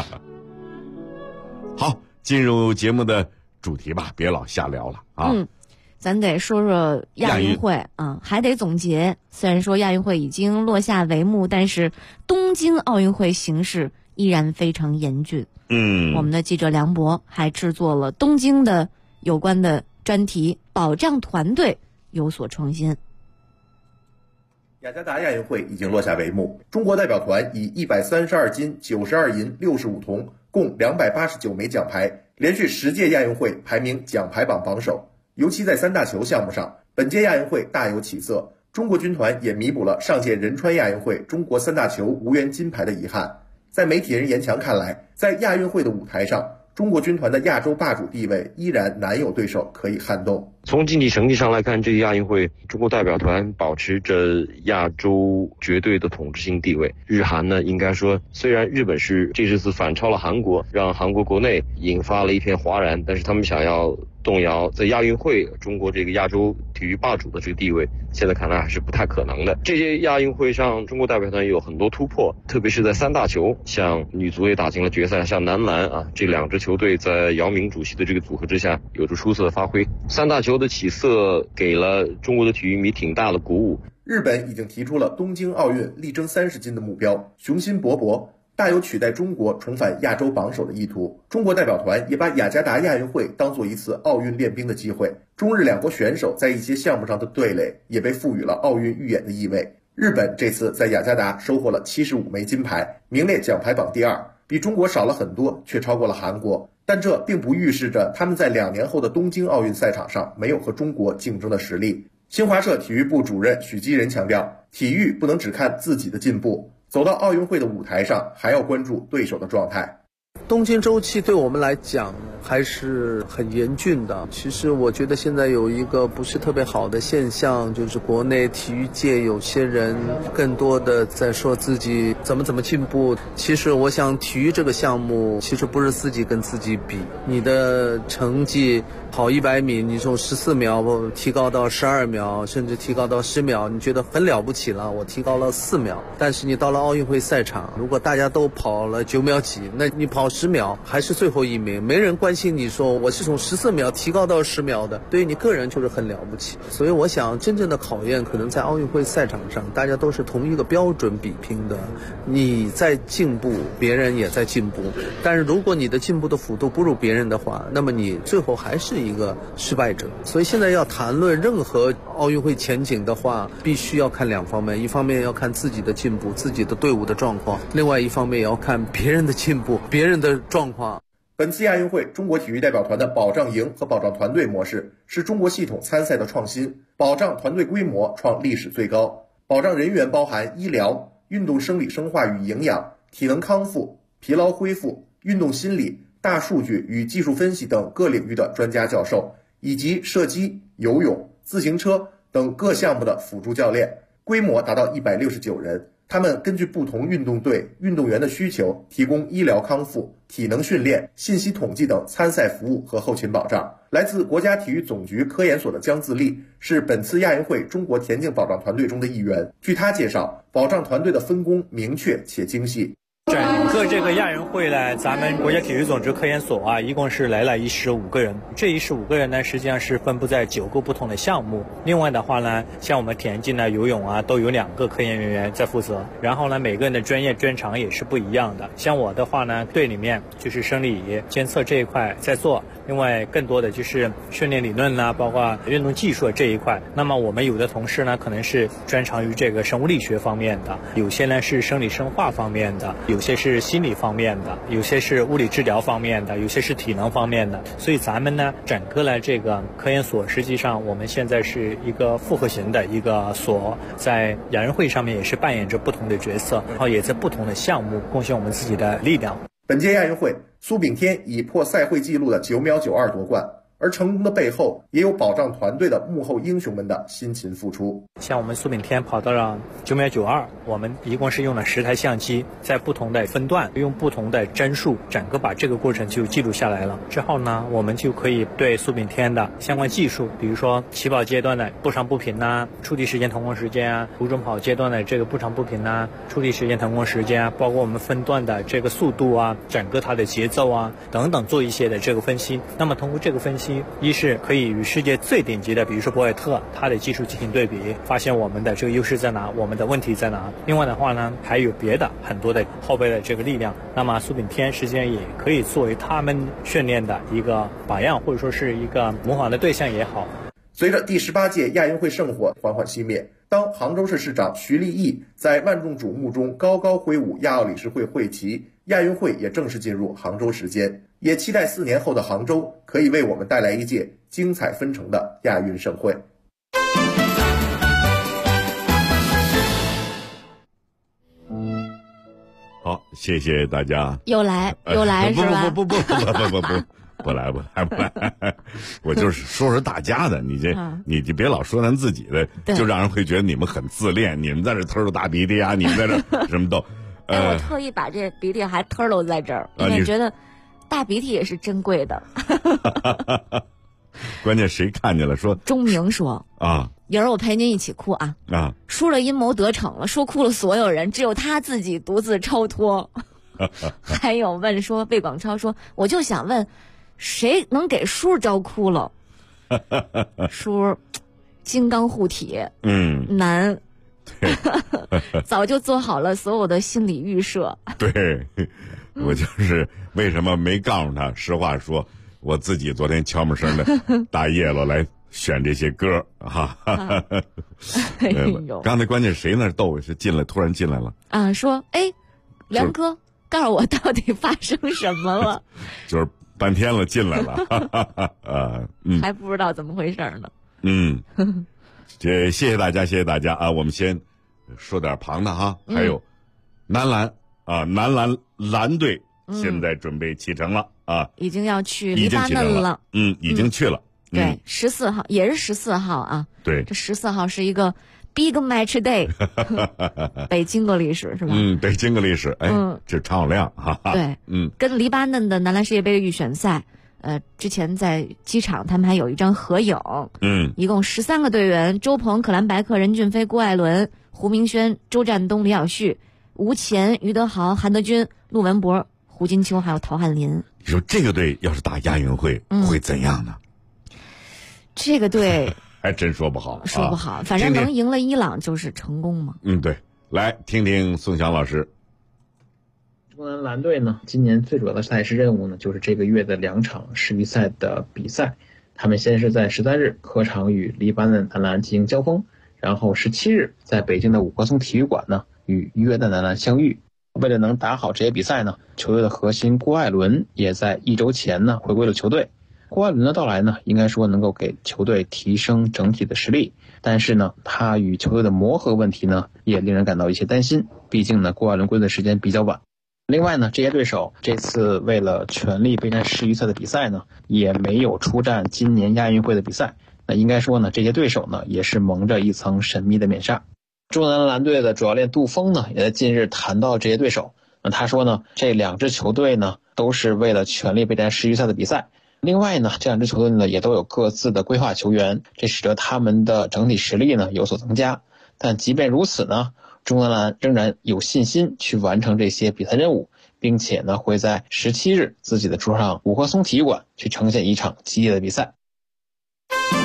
好，进入节目的主题吧，别老瞎聊了啊。 咱得说说亚运会啊，还得总结。虽然说亚运会已经落下帷幕，但是东京奥运会形势依然非常严峻。我们的记者梁博还制作了东京的有关的专题，保障团队有所创新。 雅加达亚运会已经落下帷幕，中国代表团以132金、92银、65铜，共289枚奖牌，连续10届亚运会排名奖牌榜榜首。尤其在三大球项目上，本届亚运会大有起色，中国军团也弥补了上届仁川亚运会中国三大球无缘金牌的遗憾。在媒体人严强看来，在亚运会的舞台上，中国军团的亚洲霸主地位依然难有对手可以撼动。 从竞技成绩上来看，这届亚运会中国代表团保持着亚洲绝对的统治性地位。日韩呢，应该说虽然日本是这次反超了韩国，让韩国国内引发了一片哗然，但是他们想要动摇在亚运会中国这个亚洲体育霸主的这个地位，现在看来还是不太可能的。这届亚运会上，中国代表团有很多突破，特别是在三大球，像女足也打进了决赛，像男篮啊，这两支球队在姚明主席的这个组合之下，有着出色的发挥。三大球的起色给了中国的体育迷挺大的鼓舞。 日本已经提出了东京奥运力争30金的目标，雄心勃勃，大有取代中国重返亚洲榜首的意图。中国代表团也把雅加达亚运会当作一次奥运练兵的机会，中日两国选手在一些项目上的对垒也被赋予了奥运预演的意味。日本这次在雅加达收获了75枚金牌，名列奖牌榜第2，比中国少了很多，却超过了韩国。但这并不预示着他们在2年后的东京奥运赛场上没有和中国竞争的实力。新华社体育部主任许基仁强调，体育不能只看自己的进步，走到奥运会的舞台上，还要关注对手的状态。 东京周期对我们来讲还是很严峻的。其实我觉得现在有一个不是特别好的现象，就是国内体育界有些人更多的在说自己怎么进步。其实我想体育这个项目其实不是自己跟自己比，你的成绩跑100米，你从14秒提高到12秒，甚至提高到10秒，你觉得很了不起了，我提高了4秒。但是你到了奥运会赛场，如果大家都跑了9秒几，那你跑10秒还是最后一名，没人关心你说我是从14秒提高到10秒的，对于你个人就是很了不起。所以我想真正的考验可能在奥运会赛场上，大家都是同一个标准比拼的，你在进步，别人也在进步，但是如果你的进步的幅度不如别人的话，那么你最后还是一个失败者。所以现在要谈论任何奥运会前景的话，必须要看2方面，一方面要看自己的进步，自己的队伍的状况，另外一方面也要看别人的进步，别人的状况。 本次亚运会中国体育代表团的保障营和保障团队模式是中国系统参赛的创新，保障团队规模创历史最高，保障人员包含医疗、运动生理生化与营养、体能康复、疲劳恢复、运动心理、大数据与技术分析等各领域的专家教授，以及射击、游泳、自行车等各项目的辅助教练，规模达到169人。他们根据不同运动队、运动员的需求，提供医疗康复、体能训练、信息统计等参赛服务和后勤保障。来自国家体育总局科研所的姜自立是本次亚运会中国田径保障团队中的一员。据他介绍，保障团队的分工明确且精细。 整个这个亚运会呢，咱们国家体育总局科研所啊，一共是来了15个人。这15个人呢，实际上是分布在9个不同的项目。另外的话呢，像我们田径呢、游泳啊，都有2个科研人员在负责。然后呢，每个人的专业专长也是不一样的。像我的话呢，队里面就是生理监测这一块在做，另外更多的就是训练理论啦，包括运动技术这一块。那么我们有的同事呢，可能是专长于这个生物力学方面的，有些呢是生理生化方面的，有些是是心理方面的，有些是物理治疗方面的，有些是体能方面的。所以咱们呢，整个的这个科研所，实际上我们现在是一个复合型的一个所，在亚运会上面也是扮演着不同的角色，然后也在不同的项目贡献我们自己的力量。 本届亚运会，苏炳添以破赛会纪录的9秒92夺冠。而成功的背后，也有保障团队的幕后英雄们的辛勤付出。 像我们苏炳添跑到了9秒92，我们一共是用了10台相机，在不同的分段，用不同的帧数，整个把这个过程就记录下来了。之后呢，我们就可以对苏炳添的相关技术，比如说起跑阶段的不长不平啊，触地时间、腾空时间啊，途中跑阶段的这个不长不平啊，触地时间、腾空时间啊，包括我们分段的这个速度啊，整个它的节奏啊等等，做一些的这个分析。那么通过这个分析，一是可以与世界最顶级的，比如说博尔特，他的技术进行对比，发现我们的这个优势在哪，我们的问题在哪。另外的话呢，还有别的很多的后备的这个力量。那么苏炳添实际上也可以作为他们训练的一个榜样，或者说是一个模仿的对象也好。 随着第18届亚运会圣火缓缓熄灭，当杭州市市长徐立毅在万众瞩目中高高挥舞亚奥理事会会旗，亚运会也正式进入杭州时间。也期待4年后的杭州可以为我们带来一届精彩纷呈的亚运盛会。 好，谢谢大家。 又来是吧？ 不来，我就是说大家的，你就别老说咱自己的，就让人会觉得你们很自恋，你们在这偷着大鼻涕啊，你们在这什么都。 我特意把这鼻涕还偷漏在这儿，因为觉得大鼻涕也是珍贵的。 关键谁看见了说？ 钟明说啊， 一会儿我陪您一起哭啊！输了阴谋得逞了，说哭了所有人，只有他自己独自超脱。还有问说魏广超说，我就想问，谁能给叔招哭了？叔，金刚护体，难。早就做好了所有的心理预设。 对，我就是为什么没告诉他。实话说，我自己昨天悄没声的大夜了来选这些歌哈。刚才关键谁那逗是突然进来了啊？说梁哥，告诉我到底发生什么了？ 就是半天了进来了， 还不知道怎么回事呢。 谢谢大家啊！我们先说点旁的哈，还有男篮啊，男篮蓝队现在准备启程了啊， 已经要去黎巴嫩了， 已经去了。 对，14号也是14号啊。 对， 这14号是一个 Big Match Day， 北京格力士是吧？ 北京格力士，这常有亮哈。 对，跟黎巴嫩的男篮世界杯的预选赛。之前在机场他们还有一张合影，一共13个队员：周鹏、可兰白克、任骏飞、郭艾伦、胡明轩、周占东、李晓旭、吴前、于德豪、韩德君、陆文博、胡金秋，还有陶汉林。 你说这个队要是打亚运会，会怎样呢？ 这个队还真说不好， 说不好，反正能赢了伊朗就是成功嘛。 对，来听听宋翔老师。 中国蓝队呢，今年最主要的赛事任务呢，就是这个月的2场世预赛的比赛。他们先是在13日客场与黎巴嫩男篮进行交锋，然后17日在北京的五棵松体育馆呢与约旦男篮相遇。为了能打好这些比赛呢，球队的核心郭艾伦也在1周前呢回归了球队。郭艾伦的到来呢，应该说能够给球队提升整体的实力，但是呢，他与球队的磨合问题呢，也令人感到一些担心。毕竟呢，郭艾伦归队时间比较晚。另外呢，这些对手这次为了全力备战世预赛的比赛呢，也没有出战今年亚运会的比赛。那应该说呢，这些对手呢，也是蒙着一层神秘的面纱。中国男篮队的主教练杜锋呢，也在近日谈到这些对手。那他说呢，这2支球队呢，都是为了全力备战世预赛的比赛。另外呢，这2支球队呢，也都有各自的规划球员，这使得他们的整体实力呢有所增加。但即便如此呢，中国男篮仍然有信心去完成这些比赛任务，并且呢会在17日自己的主场五棵松体育馆去呈现一场激烈的比赛。 好，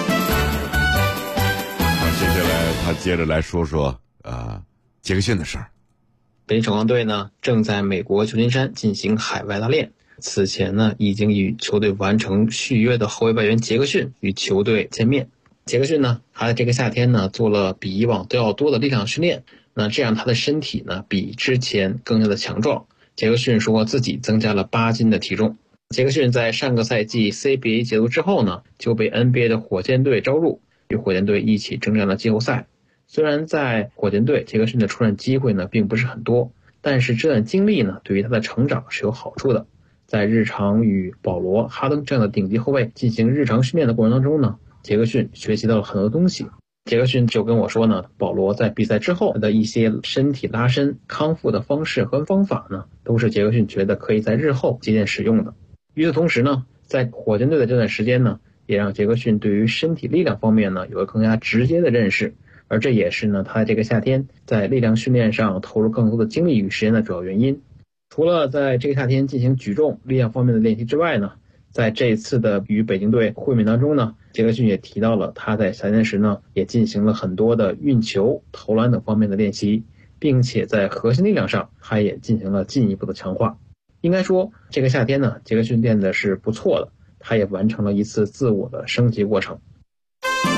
接下来他接着来说说杰克逊的事儿。 北京首钢队呢正在美国旧金山进行海外拉练，此前呢已经与球队完成续约的后卫外援杰克逊与球队见面。杰克逊呢，他在这个夏天呢做了比以往都要多的力量训练，那这样他的身体呢比之前更加的强壮。 杰克逊说自己增加了8斤的体重。杰克逊在上个赛季 CBA 结束之后呢，就被 NBA 的火箭队招入，与火箭队一起征战了季后赛。虽然在火箭队，杰克逊的出战机会呢并不是很多，但是这段经历呢对于他的成长是有好处的。在日常与保罗、哈登这样的顶级后卫进行日常训练的过程当中呢，杰克逊学习到了很多东西。杰克逊就跟我说呢，保罗在比赛之后的一些身体拉伸康复的方式和方法呢，都是杰克逊觉得可以在日后借鉴使用的。与此同时呢，在火箭队的这段时间呢，也让杰克逊对于身体力量方面呢有了更加直接的认识，而这也是呢他这个夏天在力量训练上投入更多的精力与时间的主要原因。除了在这个夏天进行举重力量方面的练习之外呢，在这一次的与北京队会面当中呢，杰克逊也提到了他在夏天时呢也进行了很多的运球、投篮等方面的练习，并且在核心力量上他也进行了进一步的强化。应该说这个夏天呢，杰克逊练的是不错的，他也完成了一次自我的升级过程。 接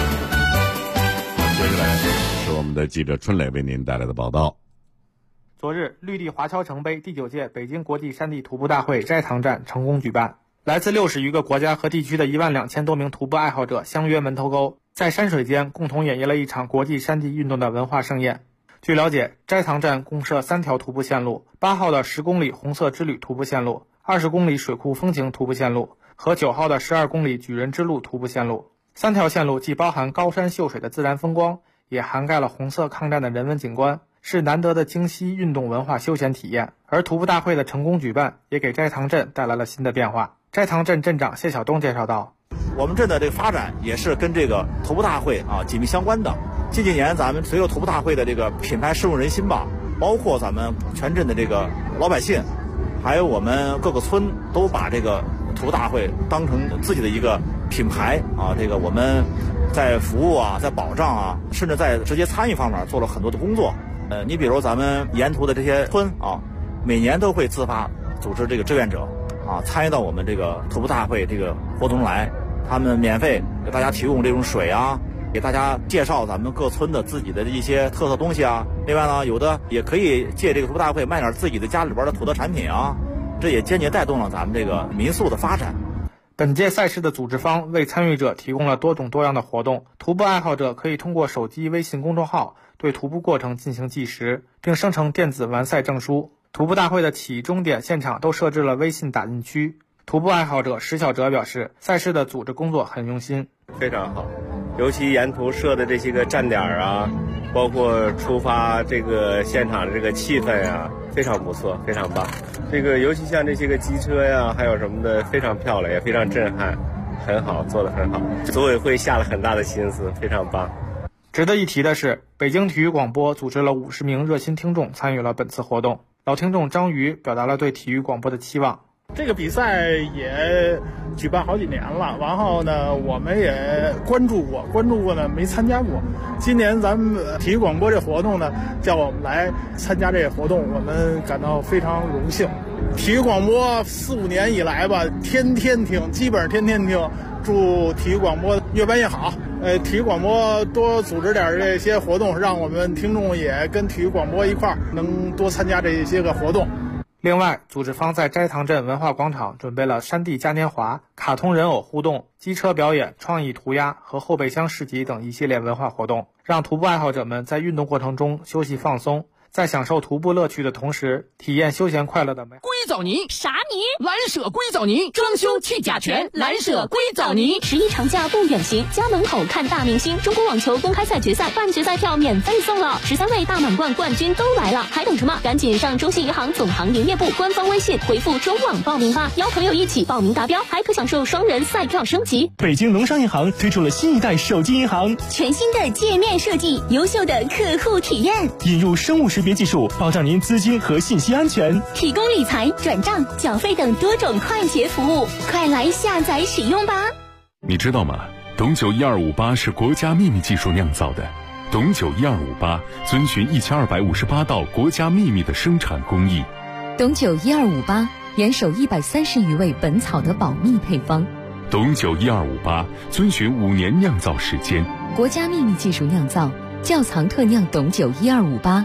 下来是我们的记者春磊为您带来的报道。 昨日，绿地华侨城杯第9届北京国际山地徒步大会斋堂站成功举办。来自60余个国家和地区的12000多名徒步爱好者相约门头沟，在山水间共同演绎了一场国际山地运动的文化盛宴。据了解，斋堂站共设3条徒步线路，8号的10公里红色之旅徒步线路、20公里水库风情徒步线路和9号的12公里举人之路徒步线路。3条线路既包含高山秀水的自然风光，也涵盖了红色抗战的人文景观，是难得的京西运动文化休闲体验。而徒步大会的成功举办，也给斋堂镇带来了新的变化。斋堂镇镇长谢晓东介绍道， 我们镇的这个发展也是跟这个徒步大会紧密相关的。近几年咱们随着徒步大会的这个品牌深入人心吧，包括咱们全镇的这个老百姓，还有我们各个村都把这个徒步大会当成自己的一个品牌这个我们在服务在保障甚至在直接参与方面做了很多的工作。你比如咱们沿途的这些村每年都会自发组织这个志愿者参与到我们这个徒步大会这个活动来，他们免费给大家提供这种水给大家介绍咱们各村的自己的一些特色东西另外呢，有的也可以借这个徒步大会卖点自己的家里边的土特产品这也间接带动了咱们这个民宿的发展。 本届赛事的组织方为参与者提供了多种多样的活动，徒步爱好者可以通过手机微信公众号对徒步过程进行计时，并生成电子完赛证书。徒步大会的起终点现场都设置了微信打印区。徒步爱好者石小哲表示，赛事的组织工作很用心， 非常好，尤其沿途设的这些个站点包括出发这个现场的这个气氛非常不错，非常棒。这个尤其像这些个机车还有什么的，非常漂亮，也非常震撼，很好，做得很好。组委会下了很大的心思，非常棒。 值得一提的是，北京体育广播组织了50名热心听众参与了本次活动。老听众张瑜表达了对体育广播的期望。 这个比赛也举办好几年了，然后呢我们也关注过呢，没参加过。今年咱们体育广播这活动呢叫我们来参加这个活动，我们感到非常荣幸。体育广播4、5年以来吧，天天听，基本上天天听。祝体育广播越办越好，体育广播多组织点这些活动，让我们听众也跟体育广播一块儿能多参加这些个活动。 另外，组织方在斋堂镇文化广场准备了山地嘉年华、卡通人偶互动、机车表演、创意涂鸦和后备箱市集等一系列文化活动，让徒步爱好者们在运动过程中休息放松，在享受徒步乐趣的同时，体验休闲快乐的美。 硅藻泥啥泥？蓝舍硅藻泥，装修去甲醛，蓝舍硅藻泥。 11长假不远行，家门口看大明星。中国网球公开赛决赛半决赛票免费送了，13位大满贯冠军都来了，还等什么？赶紧上中信银行总行营业部官方微信回复中网报名吧，邀朋友一起报名达标，还可享受双人赛票升级。 北京农商银行推出了新一代手机银行， 全新的界面设计，优秀的客户体验， 引入生物识别技术，保障您资金和信息安全， 提供理财、转账、缴费等多种快捷服务，快来下载使用吧！ 你知道吗？董酒1258是国家秘密技术酿造的。董酒1258遵循1258道国家秘密的生产工艺。 董酒1258严守130余味本草的保密配方。 董酒1258遵循5年酿造时间。 国家秘密技术酿造，窖藏特酿董酒1258。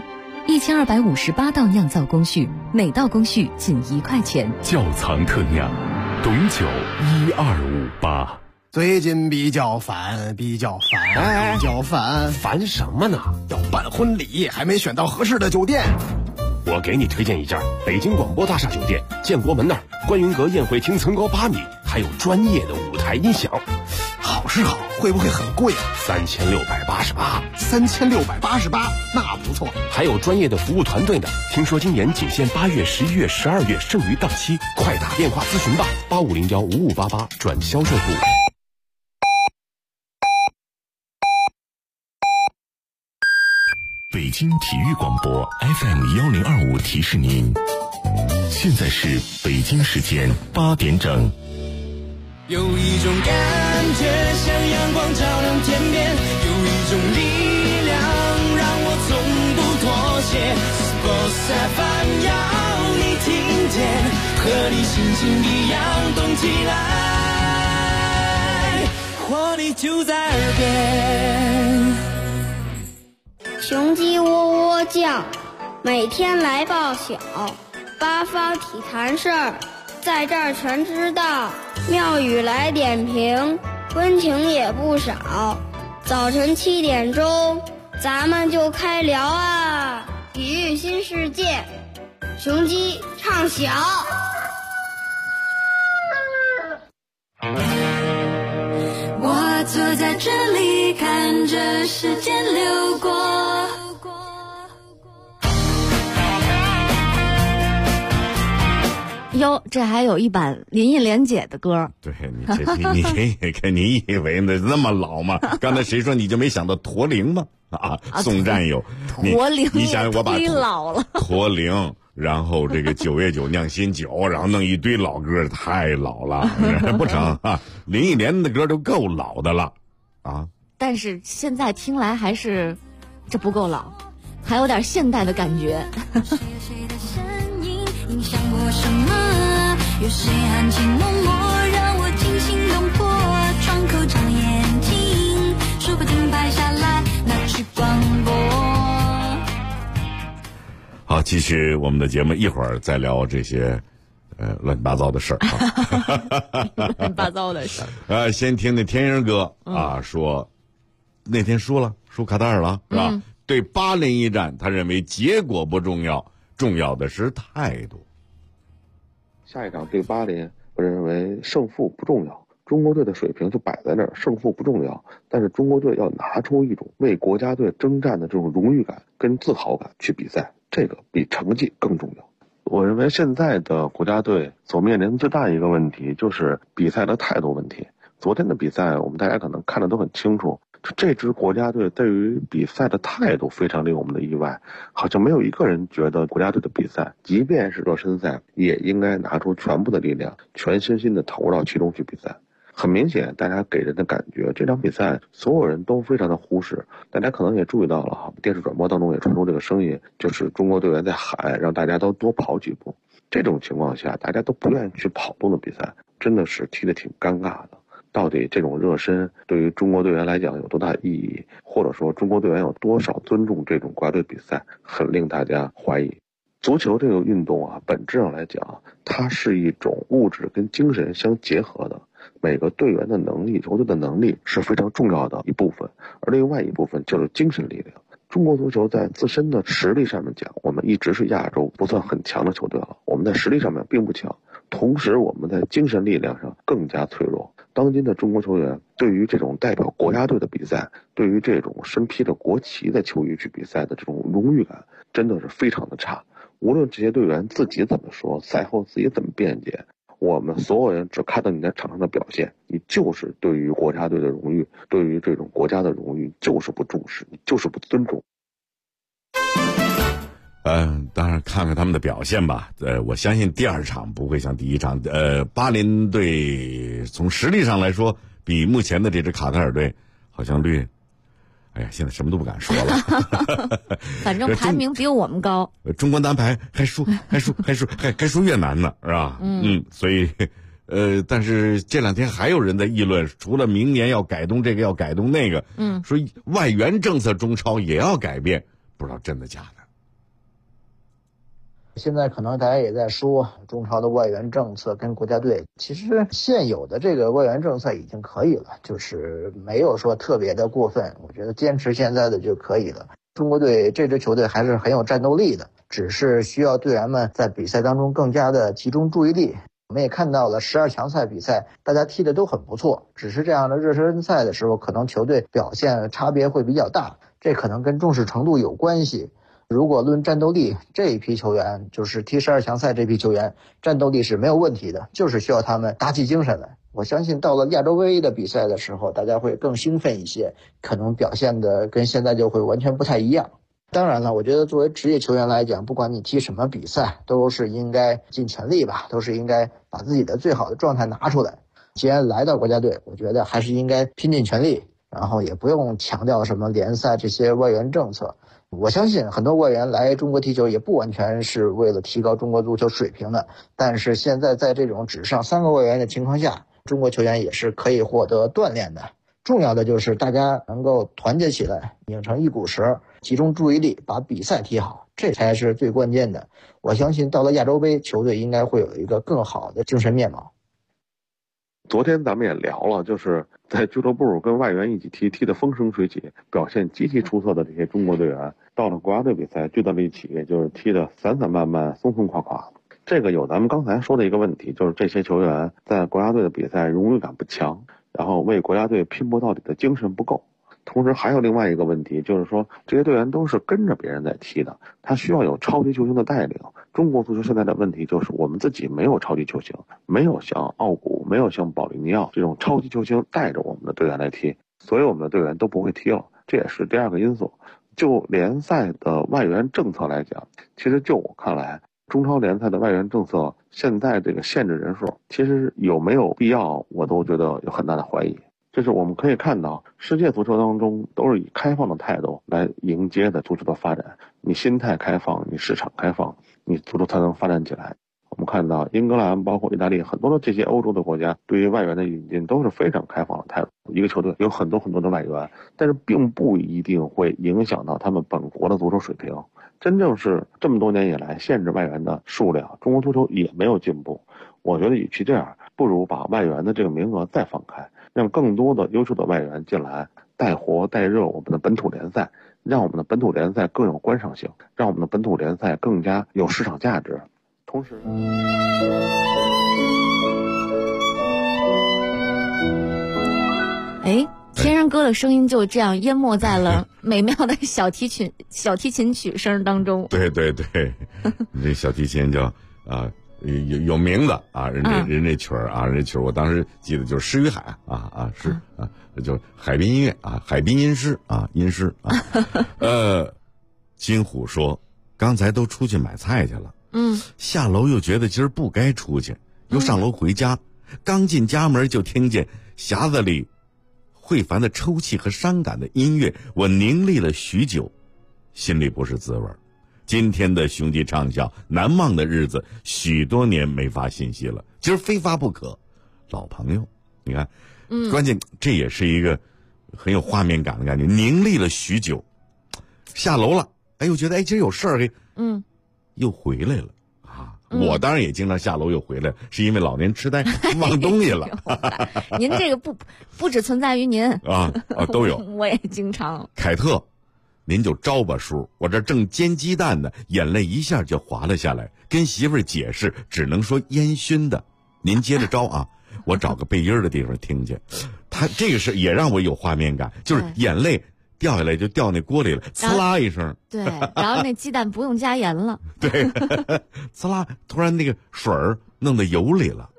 ，1258道酿造工序，每道工序仅1块钱。 窖藏特酿，董酒1258。 最近比较烦， 烦什么呢？ 要办婚礼，还没选到合适的酒店。 我给你推荐一家北京广播大厦酒店，建国门那儿，观云阁宴会厅层高8米，还有专业的舞台音响。 好是好，会不会很贵啊 ？3688。 3688，那不错。 还有专业的服务团队呢。听说今年仅限8月、11月、12月，剩余到期，快打电话咨询吧，85015588转销售部。 北京体育广播 FM1025提示您，现在是北京时间8点整。 有一种感觉像阳光照亮天边，有一种力量让我从不妥协。Sports FM 要你听见，和你心情一样动起来，活力就在耳边。 雄鸡喔喔叫，每天来报晓，八方体坛事儿，在这儿全知道。妙语来点评，温情也不少。早晨7点钟，咱们就开聊啊！体育新世界，雄鸡唱晓。 我坐在这里，看着时间流过。 哟，这还有一版林忆莲姐的歌。 对，你以为那么老吗？刚才谁说你就没想到驼铃吗？宋占有， 驼铃， 你想我把老了驼铃，然后这个9月9酿新酒，然后弄一堆老歌，太老了，不成啊！林忆莲的歌都够老的了啊！ 但是现在听来还是这不够老，还有点现代的感觉。 影响我什么？有谁含情脉脉让我惊心动魄？窗口长眼睛，说不定拍下来拿去广播。 好，继续我们的节目，一会儿再聊这些乱七八糟的事儿啊。 乱七八糟的事儿。 先听那天鹰哥啊说，那天输卡塔尔了，是吧？对8-0战，他认为结果不重要。重要的是态度。 下一场对8-0，我认为胜负不重要，中国队的水平就摆在那儿，胜负不重要。但是中国队要拿出一种为国家队征战的这种荣誉感跟自豪感去比赛，这个比成绩更重要。我认为现在的国家队所面临的最大一个问题就是比赛的态度问题。昨天的比赛我们大家可能看得都很清楚，这支国家队对于比赛的态度非常令我们的意外，好像没有一个人觉得国家队的比赛，即便是热身赛，也应该拿出全部的力量，全身心的投入到其中去比赛。很明显，大家给人的感觉，这场比赛所有人都非常的忽视。大家可能也注意到了哈，电视转播当中也传出这个声音，就是中国队员在喊让大家都多跑几步。这种情况下，大家都不愿意去跑动的比赛，真的是踢得挺尴尬的。到底这种热身对于中国队员来讲有多大意义，或者说中国队员有多少尊重这种国家队比赛，很令大家怀疑。足球这个运动啊，本质上来讲，它是一种物质跟精神相结合的。每个队员的能力，球队的能力是非常重要的一部分，而另外一部分就是精神力量。中国足球在自身的实力上面讲，我们一直是亚洲不算很强的球队了，我们在实力上面并不强，同时我们在精神力量上更加脆弱。当今的中国球员对于这种代表国家队的比赛，对于这种身披着国旗的球衣去比赛的这种荣誉感，真的是非常的差。无论这些队员自己怎么说，赛后自己怎么辩解，我们所有人只看到你在场上的表现，你就是对于国家队的荣誉，对于这种国家的荣誉就是不重视，你就是不尊重。 当然看看他们的表现吧。我相信第二场不会像第一场。巴林队从实力上来说，比目前的这支卡塔尔队好像哎呀，现在什么都不敢说了。 反正排名比我们高。 中国男排还输越南呢，是吧？所以，但是这两天还有人在议论，除了明年要改动这个，要改动那个，说外援政策中超也要改变，不知道真的假的。 现在可能大家也在说中超的外援政策跟国家队，其实现有的这个外援政策已经可以了，就是没有说特别的过分，我觉得坚持现在的就可以了。中国队这支球队还是很有战斗力的，只是需要队员们在比赛当中更加的集中注意力。我们也看到了12强赛比赛大家踢的都很不错，只是这样的热身赛的时候可能球队表现差别会比较大，这可能跟重视程度有关系。如果论战斗力，这一批球员就是踢12强赛这批球员战斗力是没有问题的，就是需要他们打起精神来。我相信到了亚洲杯的比赛的时候，大家会更兴奋一些，可能表现的跟现在就会完全不太一样。当然了，我觉得作为职业球员来讲，不管你踢什么比赛，都是应该尽全力吧，都是应该把自己的最好的状态拿出来。既然来到国家队，我觉得还是应该拼尽全力，然后也不用强调什么联赛这些外援政策。我相信很多外援来中国踢球也不完全是为了提高中国足球水平的，但是现在在这种只上3个外援的情况下，中国球员也是可以获得锻炼的。重要的就是大家能够团结起来，拧成一股绳，集中注意力，把比赛踢好，这才是最关键的。我相信到了亚洲杯，球队应该会有一个更好的精神面貌。 昨天咱们也聊了，就是在俱乐部跟外援一起踢得风生水起，表现极其出色的这些中国队员，到了国家队比赛聚到了一起，也就是踢得散散漫漫、松松垮垮。这个有咱们刚才说的一个问题，就是这些球员在国家队的比赛荣誉感不强，然后为国家队拼搏到底的精神不够。同时还有另外一个问题，就是说这些队员都是跟着别人在踢的，他需要有超级球星的带领。中国足球现在的问题就是我们自己没有超级球星，没有像奥古，没有像保利尼奥这种超级球星带着我们的队员来踢，所以我们的队员都不会踢了，这也是第二个因素。就联赛的外援政策来讲，其实就我看来，中超联赛的外援政策现在这个限制人数，其实有没有必要，我都觉得有很大的怀疑。就是我们可以看到，世界足球当中都是以开放的态度来迎接的足球的发展。你心态开放，你市场开放，你足球才能发展起来。我们看到英格兰包括意大利很多的这些欧洲的国家对于外援的引进都是非常开放的态度。一个球队有很多的外援，但是并不一定会影响到他们本国的足球水平。真正是这么多年以来限制外援的数量，中国足球也没有进步。我觉得与其这样，不如把外援的这个名额再放开，让更多的优秀的外援进来带活带热我们的本土联赛，让我们的本土联赛更有观赏性，让我们的本土联赛更加有市场价值。同时天上哥的声音就这样淹没在了美妙的小提琴曲声当中。 对对对，这小提琴叫有名字啊，人这曲儿啊，人这曲儿我当时记得就是诗与海就海滨音乐啊，海滨音诗啊，音诗啊。金虎说刚才都出去买菜去了，下楼又觉得今儿不该出去，又上楼回家，刚进家门就听见匣子里会烦的抽泣和伤感的音乐，我凝厉了许久，心里不是滋味。今天的雄鸡唱晓，难忘的日子，许多年没发信息了，今儿非发不可。老朋友，你看，关键这也是一个很有画面感的感觉。凝厉了许久，下楼了，又觉得今儿有事儿，又回来了啊。我当然也经常下楼又回来，是因为老年痴呆忘东西了。 您这个不只存在于您啊都有， 我也经常。 凯特。您就招吧叔，我这正煎鸡蛋呢，眼泪一下就滑了下来，跟媳妇儿解释只能说烟熏的，您接着招啊，我找个背阴的地方听去。他这个是也让我有画面感，就是眼泪掉下来就掉那锅里了，呲啦一声。 对，然后那鸡蛋不用加盐了。 对，呲啦，突然那个水儿弄到油里了。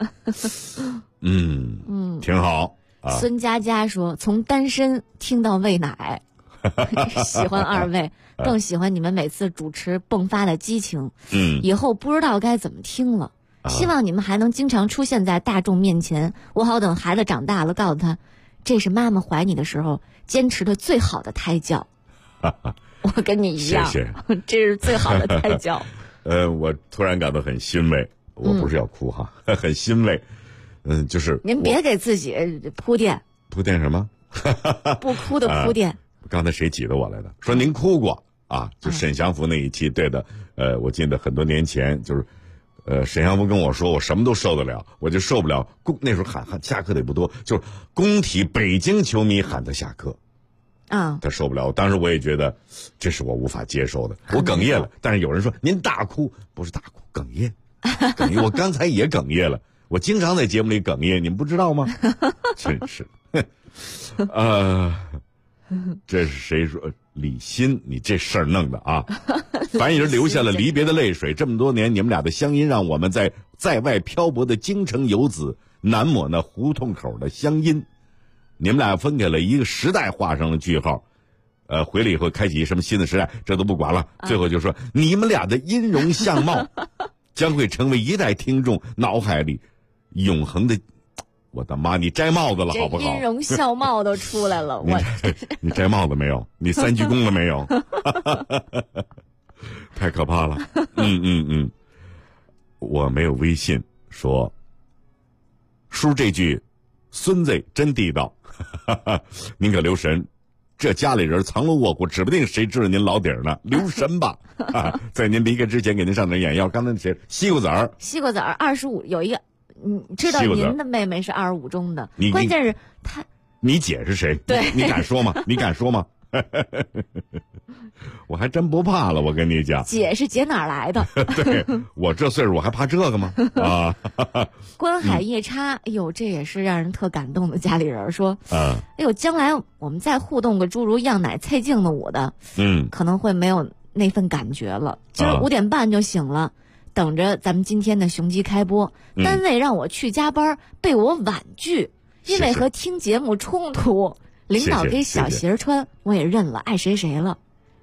挺好啊。 孙佳佳说，从单身听到喂奶。喜欢二位，更喜欢你们每次主持迸发的激情。以后不知道该怎么听了，希望你们还能经常出现在大众面前，我好等孩子长大了告诉他，这是妈妈怀你的时候坚持的最好的胎教。我跟你一样， 谢谢， 这是最好的胎教。 我突然感到很欣慰，我不是要哭哈，很欣慰。就是您别给自己铺垫。 铺垫什么？ 不哭的铺垫。 刚才谁挤着我来的？说您哭过啊，就沈祥福那一期，对的。我记得很多年前就是。沈祥福跟我说，我什么都受得了，我就受不了那时候喊下课的也不多，就是工体北京球迷喊他下课， 啊， 他受不了。当时我也觉得这是我无法接受的，我哽咽了。但是有人说您大哭，不是大哭，哽咽，我刚才也哽咽了，我经常在节目里哽咽，你们不知道吗？真是，这是谁说？李欣，你这事儿弄的啊！樊姨流下了离别的泪水。这么多年，你们俩的乡音，让我们在外漂泊的京城游子难抹那胡同口的乡音。你们俩分给了一个时代画上了句号。回来以后开启什么新的时代，这都不管了。最后就说你们俩的音容相貌，将会成为一代听众脑海里永恒的。我的妈！你摘帽子了好不好？ 音容笑貌都出来了， 你摘帽子没有？你3鞠躬了没有？太可怕了！我没有微信说，叔这句孙子真地道，您可留神，这家里人藏龙卧虎，指不定谁知道您老底儿呢，留神吧！在您离开之前，给您上点眼药。刚才写西瓜子儿 ，25有一个。你知道您的妹妹是25中的，关键是她， 你姐是谁？ 对， 你敢说吗？你敢说吗？我还真不怕了，我跟你讲， 姐是姐哪来的？ 对，我这岁数我还怕这个吗？啊！ 观海夜叉，哎呦，这也是让人特感动的。家里人说，哎呦，将来我们再互动个诸如样奶、蔡静的舞的，可能会没有那份感觉了。今儿5点半就醒了。等着咱们今天的雄鸡开播，单位让我去加班，被我婉拒，因为和听节目冲突。领导给小鞋穿，我也认了，爱谁谁了。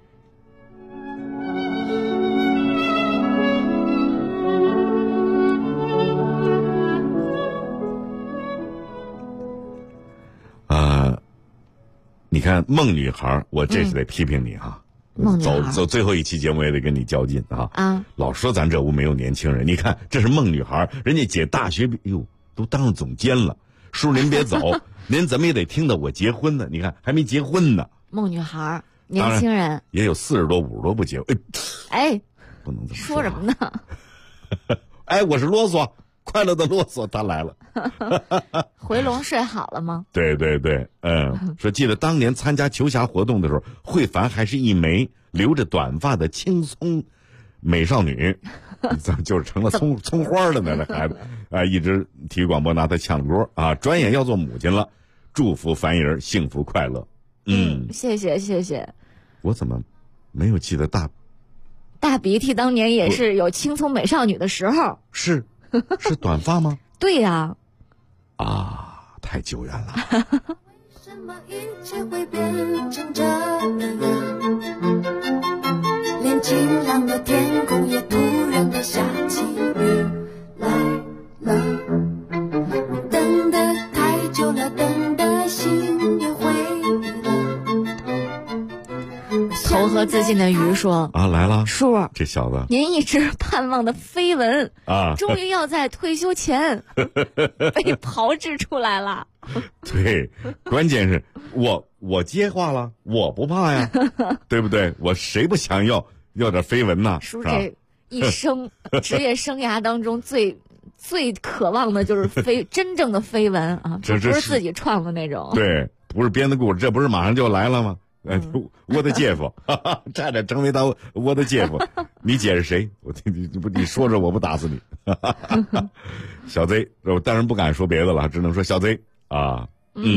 你看梦女孩，我这是得批评你哈。走最后一期节目也得跟你较劲啊！老说咱这屋没有年轻人，你看这是梦女孩，人家姐大学都当上总监了。叔您别走，您怎么也得听到我结婚呢？你看还没结婚呢。 梦女孩，年轻人也有40多、50多不结婚。 哎， 不能这么说什么呢？ 哎，我是啰嗦，快乐的啰嗦，他来了。 回笼睡好了吗？ 对，说记得当年参加球侠活动的时候，慧凡还是一枚留着短发的青葱美少女，怎么就是成了葱花了呢？这孩子一直体育广播拿他抢歌啊！转眼要做母亲了，祝福樊姨幸福快乐。 谢谢。 我怎么没有记得大鼻涕当年也是有青葱美少女的时候？ 是短发吗？ 对呀。 太久远了。 为什么一切会变成这样？连晴朗的天空也突然的下起雨来了。等得太久了，等得心也灰了。 投河自尽的鱼说：“ 来了， 叔， 这小子， 您一直盼望的绯闻终于要在退休前被炮制出来了。” 对，关键是我接话了，我不怕呀，对不对？我谁不想要点绯闻呢？ 叔这一生职业生涯当中最渴望的就是真正的绯闻啊，不是自己创的那种。 对，不是编的故事，这不是马上就来了吗？我的姐夫，差点成为我的姐夫。你姐是谁？你说着我不打死你。小贼，我当然不敢说别的了，只能说小贼啊。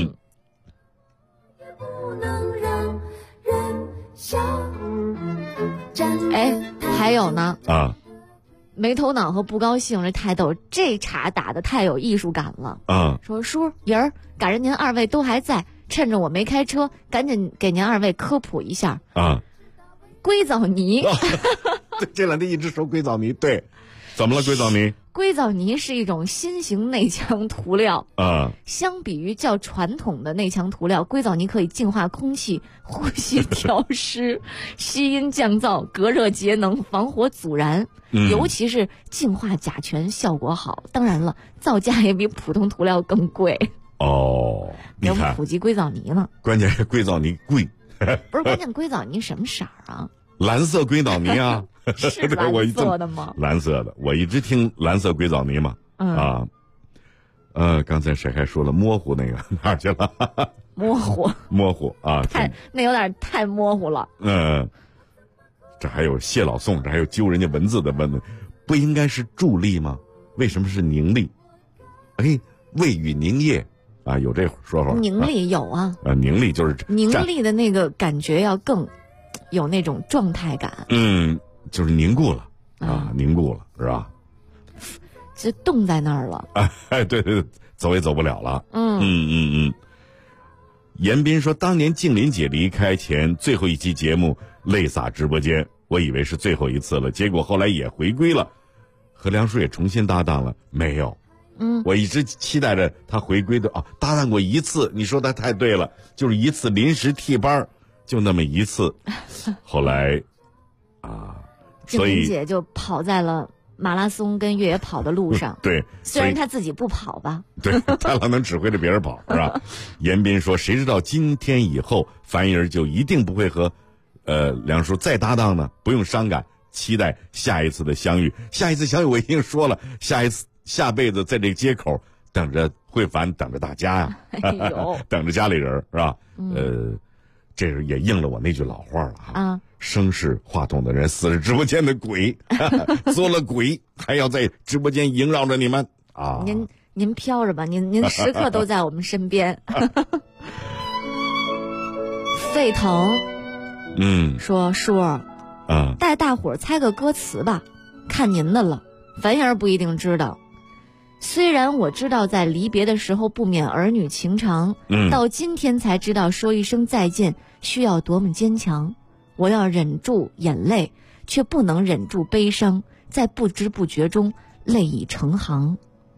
还有呢没头脑和不高兴，这太逗，这茬打得太有艺术感了说叔爷儿，赶着您二位都还在，趁着我没开车，赶紧给您二位科普一下硅藻泥。 对，这两天一直说硅藻泥，对，怎么了？硅藻泥？ 硅藻泥是一种新型内墙涂料相比于较传统的内墙涂料，硅藻泥可以净化空气、呼吸调湿、吸阴降噪、隔热节能、防火阻燃，尤其是净化甲醛效果好。当然了，造价也比普通涂料更贵。 你看， 给我们普及硅藻泥呢。 关键是硅藻泥贵。 不是，关键硅藻泥什么色儿啊？ 蓝色硅藻泥啊， 是蓝色的吗？ 蓝色的，我一直听蓝色硅藻泥嘛。刚才谁还说了模糊那个哪儿去了？ 模糊啊， 那有点太模糊了。 这还有谢老宋，这还有揪人家文字的问，不应该是助力吗？为什么是凝力？未雨凝叶啊，有这说法。 凝力有啊。 凝力就是凝力的那个感觉要更有那种状态感。 就是凝固了啊，凝固了是吧？ 就冻在那儿了。 对，走也走不了了。严斌说，当年静林姐离开前最后一期节目泪洒直播间，我以为是最后一次了，结果后来也回归了，和梁叔也重新搭档了。没有，我一直期待着他回归的搭档过一次，你说的太对了，就是一次临时替班，就那么一次，后来静林姐就跑在了马拉松跟越野跑的路上。 对， 虽然他自己不跑吧。 对，他老能指挥着别人跑，是吧？严斌说，谁知道今天以后樊姨就一定不会和梁叔再搭档呢？不用伤感，期待下一次的相遇。下一次相遇我已经说了，下辈子在这个街口等着慧凡，等着大家呀。等着家里人，是吧？这是也应了我那句老话了哈。生是话筒的人，死是直播间的鬼，做了鬼还要在直播间萦绕着你们啊！ 您飘着吧，您时刻都在我们身边。沸腾，说叔儿，带大伙儿猜个歌词吧，看您的了。樊爷不一定知道。虽然我知道在离别的时候不免儿女情长，到今天才知道说一声再见需要多么坚强。我要忍住眼泪，却不能忍住悲伤，在不知不觉中泪已成行。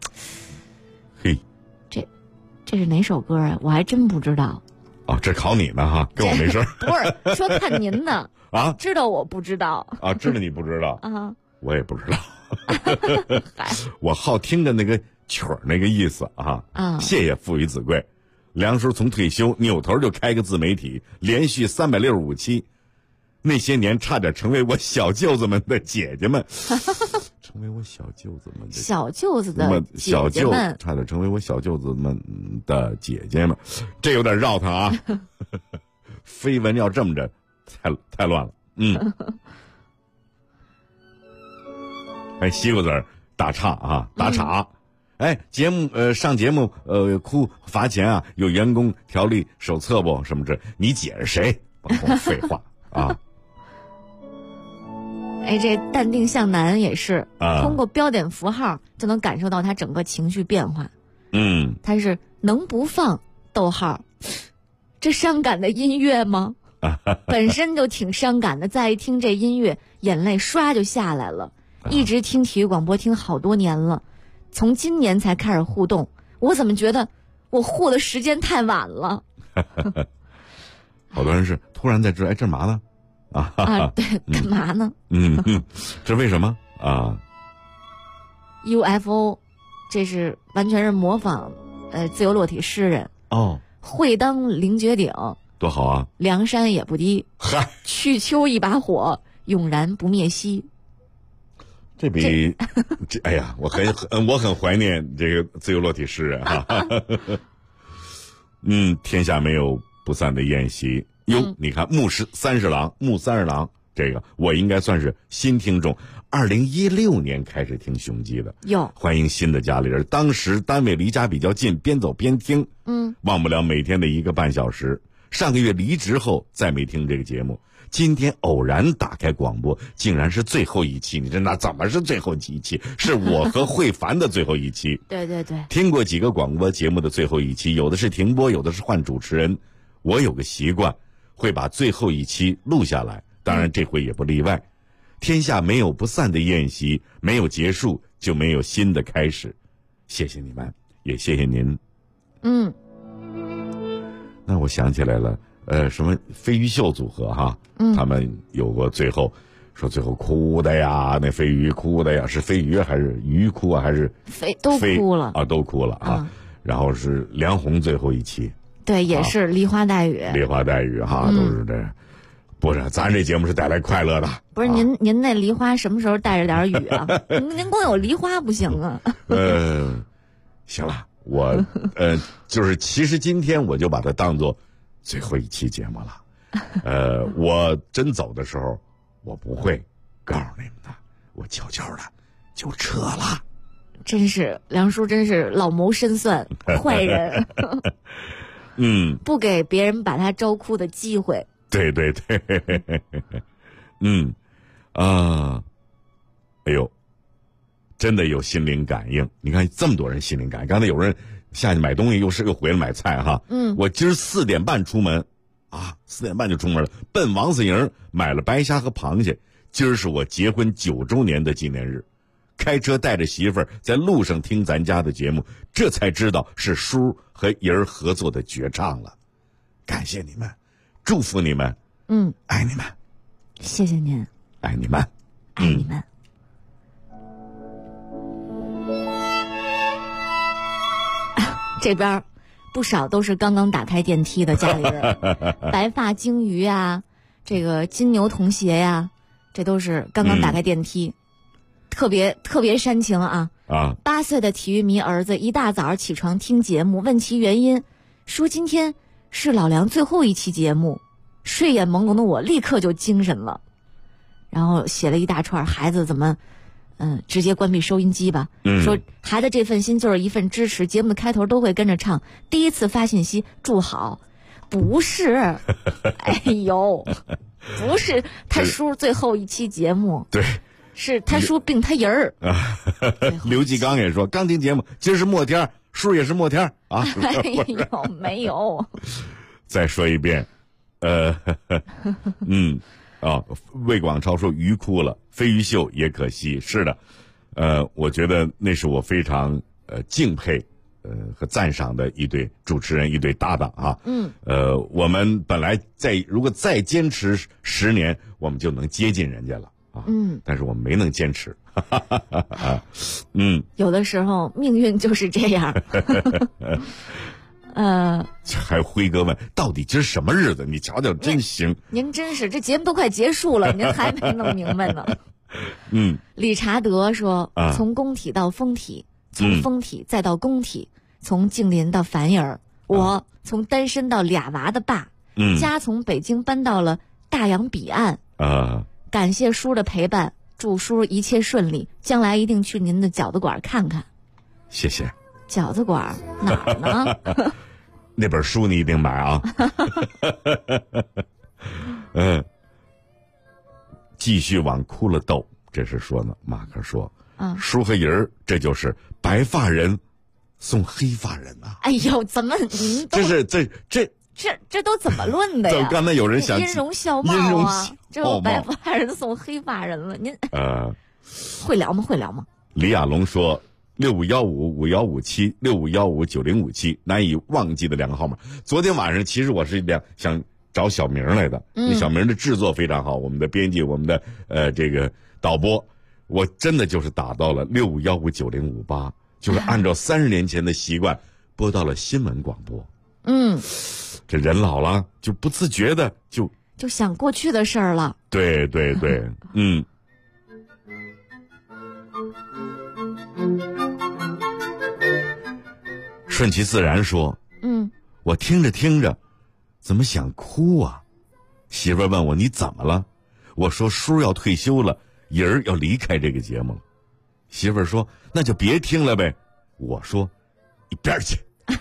这是哪首歌啊？我还真不知道。 这考你呢哈，跟我没事。 不是说看您的啊？ 知道我不知道啊？知道你不知道啊？ 我也不知道。我好听的那个曲儿那个意思啊。谢谢父与子贵。梁叔从退休扭头就开个自媒体，连续365期。那些年差点成为我小舅子们的姐姐们，成为我小舅子们的小舅子的姐姐们， 差点成为我小舅子们的姐姐们，这有点绕腾啊。绯闻要这么着，太乱了。西瓜子打岔啊，打岔。节目上节目哭罚钱啊，有员工条例手册不？什么这？你姐是谁？甭跟我废话啊！ 这淡定向南也是通过标点符号就能感受到他整个情绪变化。他是能不放逗号，这伤感的音乐吗？本身就挺伤感的，再一听这音乐，眼泪唰就下来了。一直听体育广播听好多年了，从今年才开始互动，我怎么觉得我互的时间太晚了？ 好多人是突然在这嘛呢？ 对，干嘛呢？ 这为什么啊 ？UFO， 这是完全是模仿自由落体诗人会当凌绝顶， 多好啊！ 梁山也不低，去秋一把火，永燃不灭息。 这比哎呀，我很怀念这个自由落体诗人哈。天下没有不散的宴席。你看木三十郎，这个我应该算是新听众，2016年开始听雄鸡的。欢迎新的家里人，当时单位离家比较近，边走边听，忘不了每天的1个半小时。上个月离职后再没听这个节目，今天偶然打开广播，竟然是最后一期。你这那怎么是最后一期？是我和慧凡的最后一期。 对对对， 听过几个广播节目的最后一期，有的是停播，有的是换主持人。我有个习惯，会把最后一期录下来，当然这回也不例外。天下没有不散的宴席，没有结束就没有新的开始。谢谢你们，也谢谢您。那我想起来了，什么飞鱼秀组合哈，他们有过最后说最后哭的呀，那飞鱼哭的呀，是飞鱼还是鱼哭啊？还是都哭了啊？都哭了啊！然后是梁红最后一期， 对，也是梨花带雨， 梨花带雨哈，都是这样。 不是，咱这节目是带来快乐的。 不是您那梨花什么时候带着点雨啊？您光有梨花不行啊。 行了，我就是其实今天我就把它当做最后一期节目了。我真走的时候，我不会告诉你们的，我悄悄的就撤了。 真是梁叔，真是老谋深算，坏人。不给别人把他招哭的机会。 对对对，哎呦，真的有心灵感应。你看这么多人心灵感应，刚才有人下去买东西，又回来买菜哈。我今儿4点半出门，4点半就出门了，奔王四营买了白虾和螃蟹。今儿是我结婚9周年的纪念日。开车带着媳妇儿在路上听咱家的节目，这才知道是叔和莹儿合作的绝唱了。感谢你们，祝福你们，爱你们， 谢谢您， 爱你们， 爱你们。这边不少都是刚刚打开电梯的家里人，白发鲸鱼啊，这个金牛童鞋呀，这都是刚刚打开电梯。特别煽情啊！8岁的体育迷儿子一大早起床听节目，问其原因，说今天是老梁最后一期节目。睡眼朦胧的我立刻就精神了，然后写了一大串孩子怎么，直接关闭收音机吧。说孩子这份心就是一份支持，节目的开头都会跟着唱。第一次发信息祝好，不是，哎呦，不是他叔最后一期节目， 对。 是他叔病他人儿刘继刚也说刚听节目，今儿是末天，叔也是末天啊。 哎呦，没有。 再说一遍，魏广超说鱼哭了，飞鱼秀也可惜。是的，我觉得那是我非常敬佩和赞赏的一对主持人，一对搭档啊。我们本来如果再坚持10年，我们就能接近人家了。但是我没能坚持。 有的时候命运就是这样。 还辉哥问到底今儿什么日子？你瞧瞧，真行。 您真是这节目都快结束了，您还没弄明白呢。理查德说，从工体到风体，从风体再到工体，从静林到樊儿，我从单身到俩娃的爸，家从北京搬到了大洋彼岸。感谢叔的陪伴，祝叔一切顺利，将来一定去您的饺子馆看看。 谢谢。 饺子馆哪儿呢？ 那本书你一定买啊。继续往哭了斗，这是说呢。马克说，叔和莹儿，这就是白发人送黑发人啊。 哎呦，怎么您这都怎么论的呀？ 刚才有人想音容笑貌啊，这白发人送黑发人了，您会聊吗？ 李亚龙说6515515765159057，难以忘记的2个号码。昨天晚上其实我是想找小明来的，小明的制作非常好，我们的编辑，我们的这个导播，我真的就是打到了65159058，就是按照30年前的习惯播到了新闻广播。这人老了就不自觉的就想过去的事儿了。 对，顺其自然说，我听着听着，怎么想哭啊？媳妇问我你怎么了？我说叔要退休了，莹儿要离开这个节目了。媳妇说那就别听了呗。我说一边去。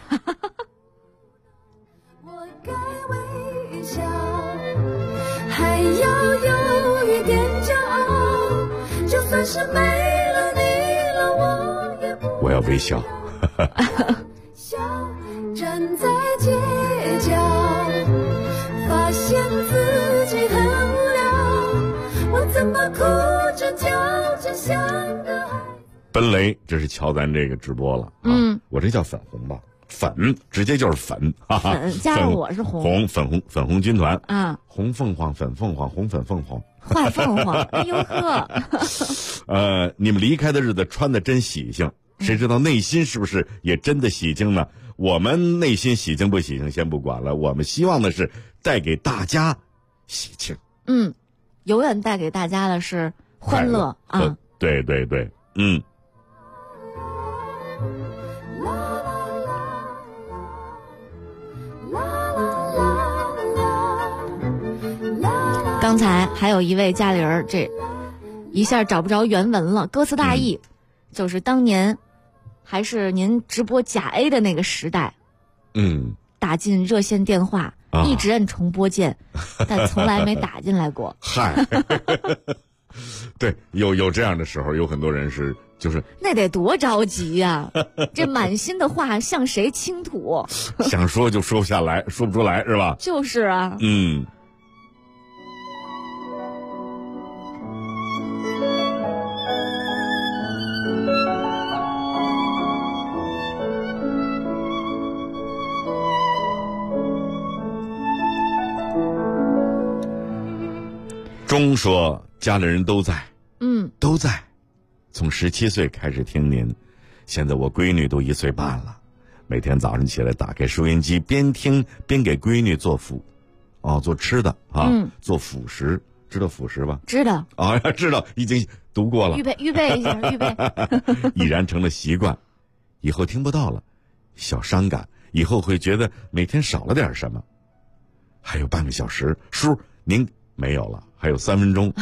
还要有一点骄傲，就算是没了你了，我也不我要微笑。 笑，站在街角，发现自己很无聊，我怎么哭着叫着像个孩子。 奔雷，这是瞧咱这个直播了。我这叫粉红吧。粉直接就是粉， 粉加上我是红， 粉红军团啊， 红凤凰，粉凤凰，红粉凤凰， 坏凤凰，哎呦呵！ 你们离开的日子穿的真喜庆，谁知道内心是不是也真的喜庆呢？我们内心喜庆不喜庆先不管了，我们希望的是带给大家喜庆。 永远带给大家的是欢乐啊！ 对对对， 刚才还有一位家里人，这一下找不着原文了，歌词大意，就是当年还是您直播甲 A 的那个时代，打进热线电话，一直按重播键，但从来没打进来过。 嗨，对，有这样的时候，有很多人是就是那得多着急呀！这满心的话向谁倾吐？ 想说就说不下来，说不出来是吧？ 就是啊。 钟说家里人都在，都在。从17岁开始听您，现在我闺女都1岁半了，每天早上起来打开收音机，边听边给闺女做做吃的啊，做辅食，知道辅食吧？ 知道啊，知道，已经读过了。 预备一下，预备。 已然成了习惯，以后听不到了，小伤感。以后会觉得每天少了点什么。还有半个小时，叔您没有了，还有3分钟。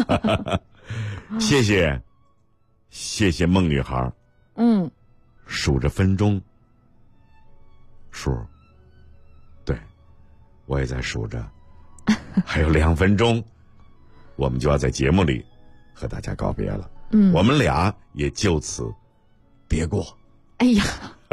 谢谢梦女孩。数着分钟，叔，对，我也在数着，还有2分钟，我们就要在节目里和大家告别了。我们俩也就此别过。 哎呀。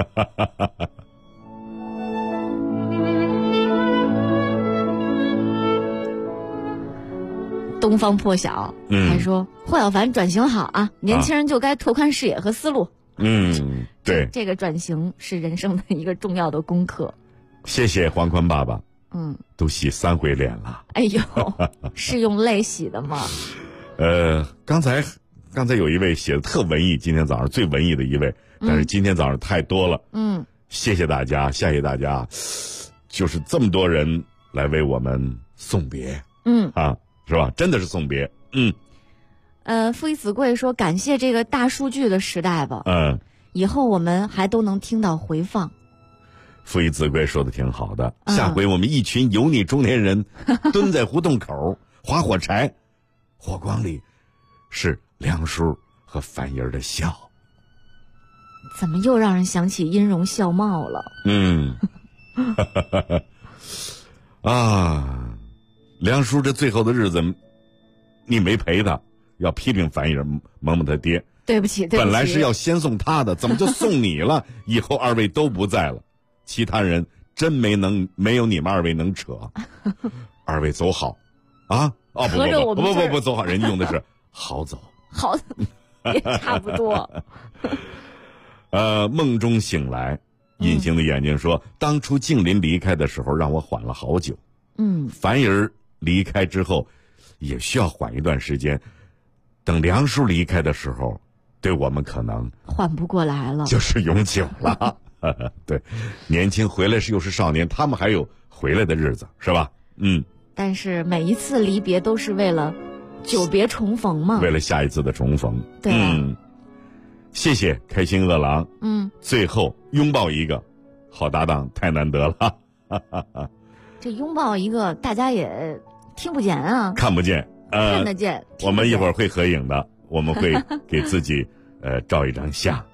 东方破晓还说霍小凡转型好啊，年轻人就该拓宽视野和思路。 对， 这个转型是人生的一个重要的功课。 谢谢黄宽爸爸。都洗3回脸了。 哎呦，是用泪洗的吗？ 刚才有一位写的特文艺，今天早上最文艺的一位，但是今天早上太多了。谢谢大家，谢谢大家，就是这么多人来为我们送别。是吧？真的是送别。 父以子贵说感谢这个大数据的时代吧。以后我们还都能听到回放。 父以子贵说的挺好的。下回我们一群油腻中年人蹲在胡同口划火柴，火光里是梁叔和樊姨的笑。 怎么又让人想起音容笑貌了？ 梁叔这最后的日子，你没陪他，要批评樊姨蒙蒙他爹。 对不起， 本来是要先送他的，怎么就送你了？以后2位都不在了，其他人真没有你们2位能扯。2位走好，啊？不走好，人家用的是好走， 好，也差不多。 梦中醒来，隐形的眼睛说：当初静林离开的时候，让我缓了好久。樊姨离开之后，也需要缓一段时间。等梁叔离开的时候，对我们可能缓不过来了， 就是永久了。对，年轻回来又是少年，他们还有回来的日子，是吧？ 但是每一次离别都是为了久别重逢嘛， 为了下一次的重逢。 对。 谢谢开心饿狼。最后拥抱一个好搭档，太难得了。 这拥抱一个，大家也听不见啊， 看不见， 看得见。 我们一会儿会合影的，我们会给自己照一张相。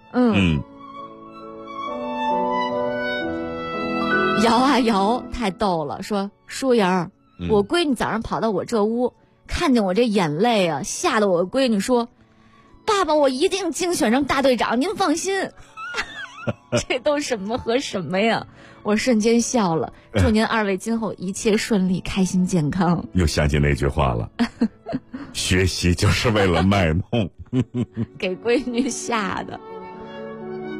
摇啊摇，太逗了。说舒莹，我闺女早上跑到我这屋，看见我这眼泪啊，吓得我闺女说：“爸爸，我一定竞选上大队长，您放心。”这都什么和什么呀？我瞬间笑了。祝您2位今后一切顺利，开心健康。 又想起那句话了，学习就是为了卖弄。 给闺女吓的。